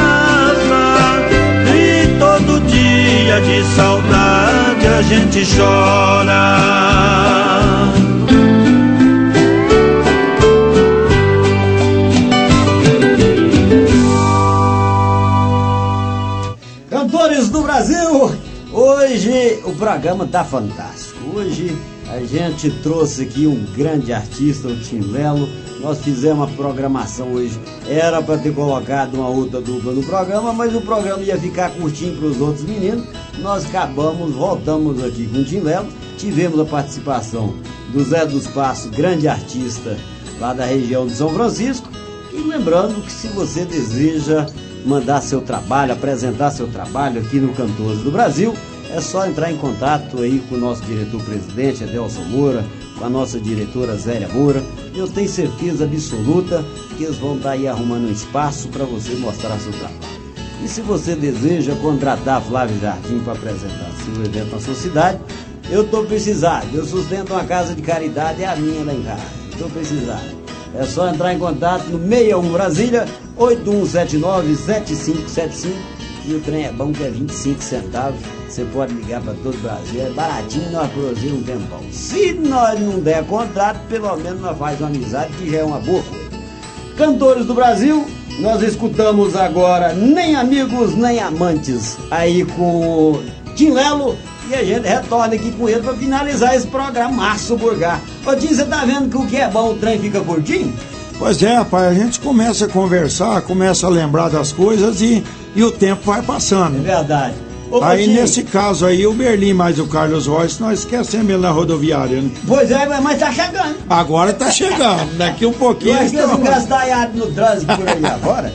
[SPEAKER 4] que chora.
[SPEAKER 2] Cantores do Brasil, hoje o programa tá fantástico. Hoje a gente trouxe aqui um grande artista, o Tim Lelo. Nós fizemos uma programação hoje, era para ter colocado uma outra dupla no programa, mas o programa ia ficar curtinho para os outros meninos. Nós acabamos, voltamos aqui com o Tim Lelo. Tivemos a participação do Zé dos Passos, grande artista lá da região de São Francisco. E lembrando que se você deseja mandar seu trabalho, apresentar seu trabalho aqui no Cantores do Brasil, é só entrar em contato aí com o nosso diretor-presidente, Adelson Moura, com a nossa diretora Zélia Moura. Eu tenho certeza absoluta que eles vão estar aí arrumando um espaço para você mostrar seu trabalho. E se você deseja contratar a Flávia Jardim para apresentar seu evento na sua cidade, eu estou precisado. Eu sustento uma casa de caridade, é a minha lá em casa. Estou precisado. É só entrar em contato no sessenta e um Brasília, oito um sete nove, sete cinco sete cinco. E o trem é bom que é vinte e cinco centavos. Você pode ligar para todo o Brasil, é baratinho, nós produzimos um tempão. Se nós não der contrato, pelo menos nós faz uma amizade, que já é uma boa coisa. Cantores do Brasil, nós escutamos agora Nem Amigos Nem Amantes, aí com Tim Lelo, e a gente retorna aqui com ele para finalizar esse programa Márcio Burgar. Ô Tim, você tá vendo que o que é bom, o trem fica curtinho?
[SPEAKER 3] Pois é, rapaz, a gente começa a conversar, começa a lembrar das coisas e, e o tempo vai passando.
[SPEAKER 2] É verdade. Ô,
[SPEAKER 3] aí
[SPEAKER 2] Tim,
[SPEAKER 3] nesse caso aí, o Berlim mais o Carlos Royce, nós esquecemos ele na rodoviária, né?
[SPEAKER 2] Pois é, mas tá chegando.
[SPEAKER 3] Agora tá chegando, daqui um pouquinho.
[SPEAKER 2] Eu acho que eles engastalhados no trânsito por aí agora.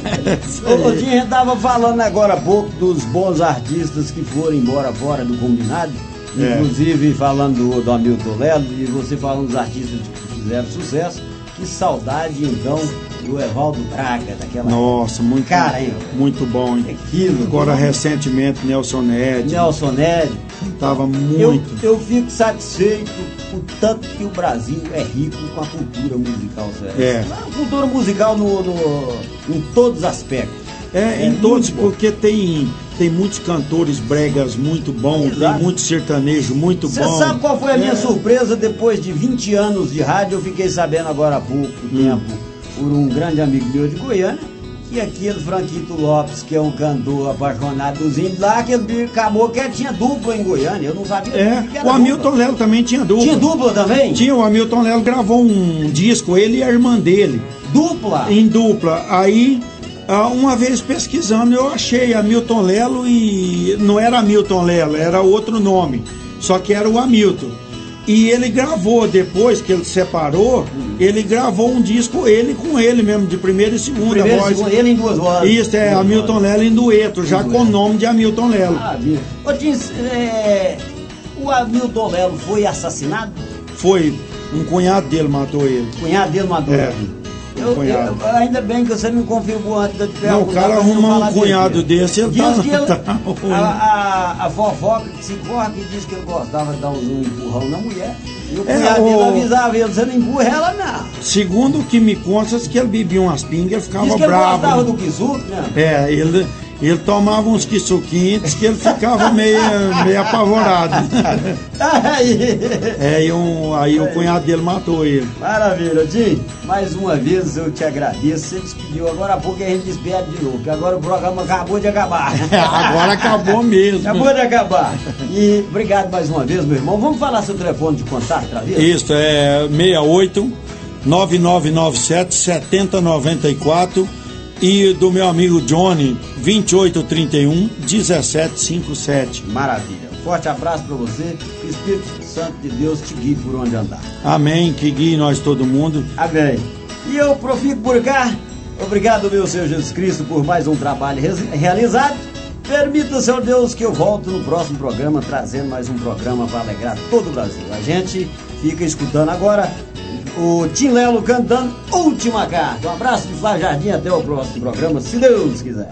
[SPEAKER 2] Ô, Tim, a gente tava falando agora há pouco dos bons artistas que foram embora fora do combinado, é. Inclusive falando do, do Hamilton Lelo, e você falando dos artistas que fizeram sucesso. Que saudade, então, do Evaldo Braga, daquela...
[SPEAKER 3] Nossa, muito,
[SPEAKER 2] cara, hein?
[SPEAKER 3] Muito bom, hein?
[SPEAKER 2] Aquilo.
[SPEAKER 3] Agora, recentemente, Nelson Ned.
[SPEAKER 2] Nelson Ned.
[SPEAKER 3] Tava muito...
[SPEAKER 2] Eu, eu fico satisfeito o tanto que o Brasil é rico com a cultura musical, certo?
[SPEAKER 3] É.
[SPEAKER 2] A cultura musical no, no, em todos os aspectos.
[SPEAKER 3] É,
[SPEAKER 2] é
[SPEAKER 3] em todos, porque tem, tem muitos cantores bregas muito bons,
[SPEAKER 2] Exato.
[SPEAKER 3] Tem muito sertanejo muito
[SPEAKER 2] Cê
[SPEAKER 3] bom.
[SPEAKER 2] Você sabe qual foi a minha
[SPEAKER 3] é.
[SPEAKER 2] surpresa depois de vinte anos de rádio? Eu fiquei sabendo agora há pouco hum. tempo, por um grande amigo meu de Goiânia, que aquele Franquito Lopes, que é um cantor apaixonado dos índios, lá aquele acabou que tinha dupla em Goiânia. Eu não sabia.
[SPEAKER 3] É,
[SPEAKER 2] que era
[SPEAKER 3] o Hamilton
[SPEAKER 2] dupla.
[SPEAKER 3] Lelo também tinha dupla.
[SPEAKER 2] Tinha dupla também?
[SPEAKER 3] Tinha, o Hamilton Lelo gravou um disco, ele e a irmã dele.
[SPEAKER 2] Dupla?
[SPEAKER 3] Em dupla. Aí... Uma vez pesquisando, eu achei Hamilton Lelo e não era Hamilton Lelo, era outro nome, só que era o Hamilton. E ele gravou, depois que ele separou, hum. ele gravou um disco, ele com ele mesmo, de primeira e segunda
[SPEAKER 2] primeira
[SPEAKER 3] voz.
[SPEAKER 2] Segunda, ele em duas vozes.
[SPEAKER 3] Isso, é, duas Hamilton vozes. Lelo em dueto, já com o nome de Hamilton Lelo.
[SPEAKER 2] Ah, viu. Ô, Tim, é, o Hamilton Lelo foi assassinado?
[SPEAKER 3] Foi, um cunhado dele matou ele.
[SPEAKER 2] O cunhado dele matou
[SPEAKER 3] é.
[SPEAKER 2] ele? Eu, eu, ainda bem que você me confirmou antes de eu te perguntar.
[SPEAKER 3] Não, o cara arruma um cunhado desse, ele
[SPEAKER 2] diz
[SPEAKER 3] tá,
[SPEAKER 2] que ele,
[SPEAKER 3] tá
[SPEAKER 2] a, a, a fofoca que se corre que diz que ele gostava de dar um empurrão na mulher. E o cunhado
[SPEAKER 3] é,
[SPEAKER 2] dele
[SPEAKER 3] o...
[SPEAKER 2] avisava ele, você não empurra ela não.
[SPEAKER 3] Segundo o que me consta, que ele bebia umas pingas, ele ficava
[SPEAKER 2] diz que
[SPEAKER 3] bravo.
[SPEAKER 2] Ele gostava do quisuco, né?
[SPEAKER 3] É, ele... Ele tomava uns quisuquinhos que ele ficava meio, meio apavorado. É, e um, aí o cunhado dele matou ele.
[SPEAKER 2] Maravilha, Tim. Mais uma vez eu te agradeço. Você despediu. Agora há pouco a gente despede de novo, porque agora o programa acabou de acabar.
[SPEAKER 3] Agora acabou mesmo.
[SPEAKER 2] Acabou de acabar. E obrigado mais uma vez, meu irmão. Vamos falar seu telefone de contato outra vez?
[SPEAKER 3] Isso, é seis oito nove nove nove sete sete zero nove quatro. E do meu amigo Johnny, vinte e oito trinta e um, dezessete cinquenta e sete.
[SPEAKER 2] Maravilha. Forte abraço para você. Que o Espírito Santo de Deus te guie por onde andar.
[SPEAKER 3] Amém. Que guie nós todo mundo.
[SPEAKER 2] Amém. E eu profico por cá. Obrigado, meu Senhor Jesus Cristo, por mais um trabalho realizado. Permita, Senhor Deus, que eu volto no próximo programa, trazendo mais um programa para alegrar todo o Brasil. A gente fica escutando agora o Tim Lelo cantando Última Carta. Um abraço de Flávio Jardim, até o próximo programa, se Deus quiser.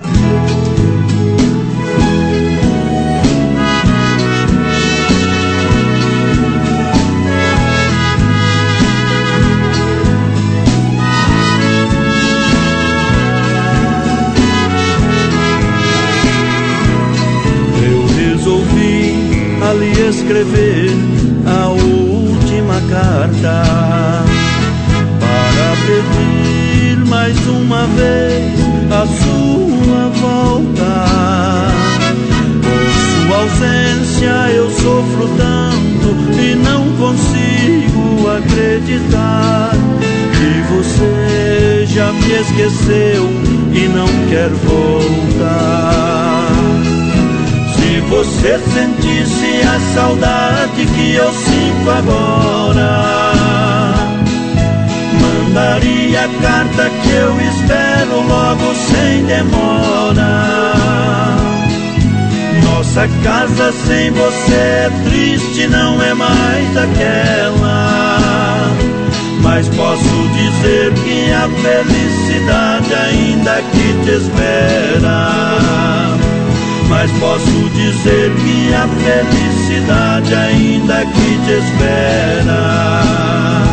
[SPEAKER 4] Eu resolvi ali escrever esqueceu e não quer voltar. Se você sentisse a saudade que eu sinto agora, mandaria a carta que eu espero logo sem demora. Nossa casa sem você é triste, não é mais aquela, mas posso dizer que a felicidade ainda aqui te espera. Mas posso dizer que a felicidade ainda aqui te espera.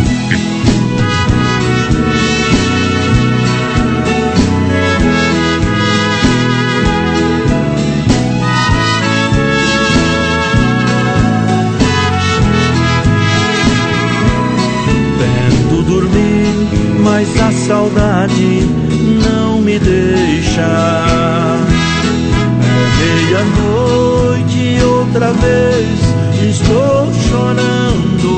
[SPEAKER 4] Mas a saudade não me deixa. É meia-noite e outra vez estou chorando.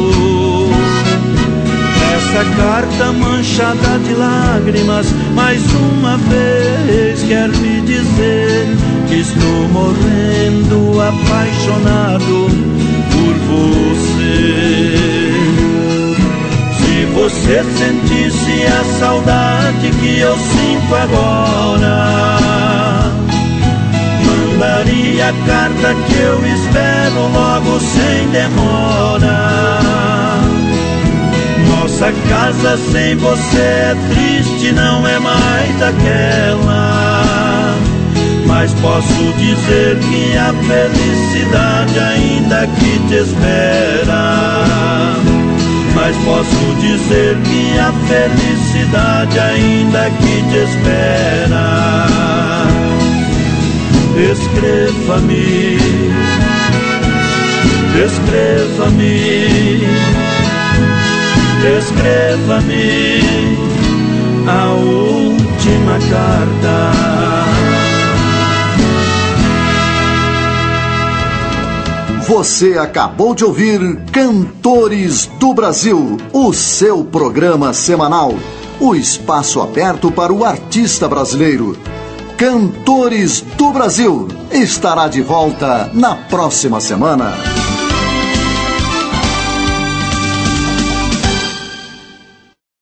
[SPEAKER 4] Essa carta manchada de lágrimas mais uma vez quer me dizer que estou morrendo apaixonado por você. Se você sentisse a saudade que eu sinto agora, mandaria a carta que eu espero logo sem demora. Nossa casa sem você é triste, não é mais aquela, mas posso dizer que a felicidade ainda aqui te espera. Mas posso dizer que a felicidade ainda aqui te espera. Escreva-me, escreva-me, escreva-me a última carta.
[SPEAKER 1] Você acabou de ouvir Cantores do Brasil, o seu programa semanal, o espaço aberto para o artista brasileiro. Cantores do Brasil estará de volta na próxima semana.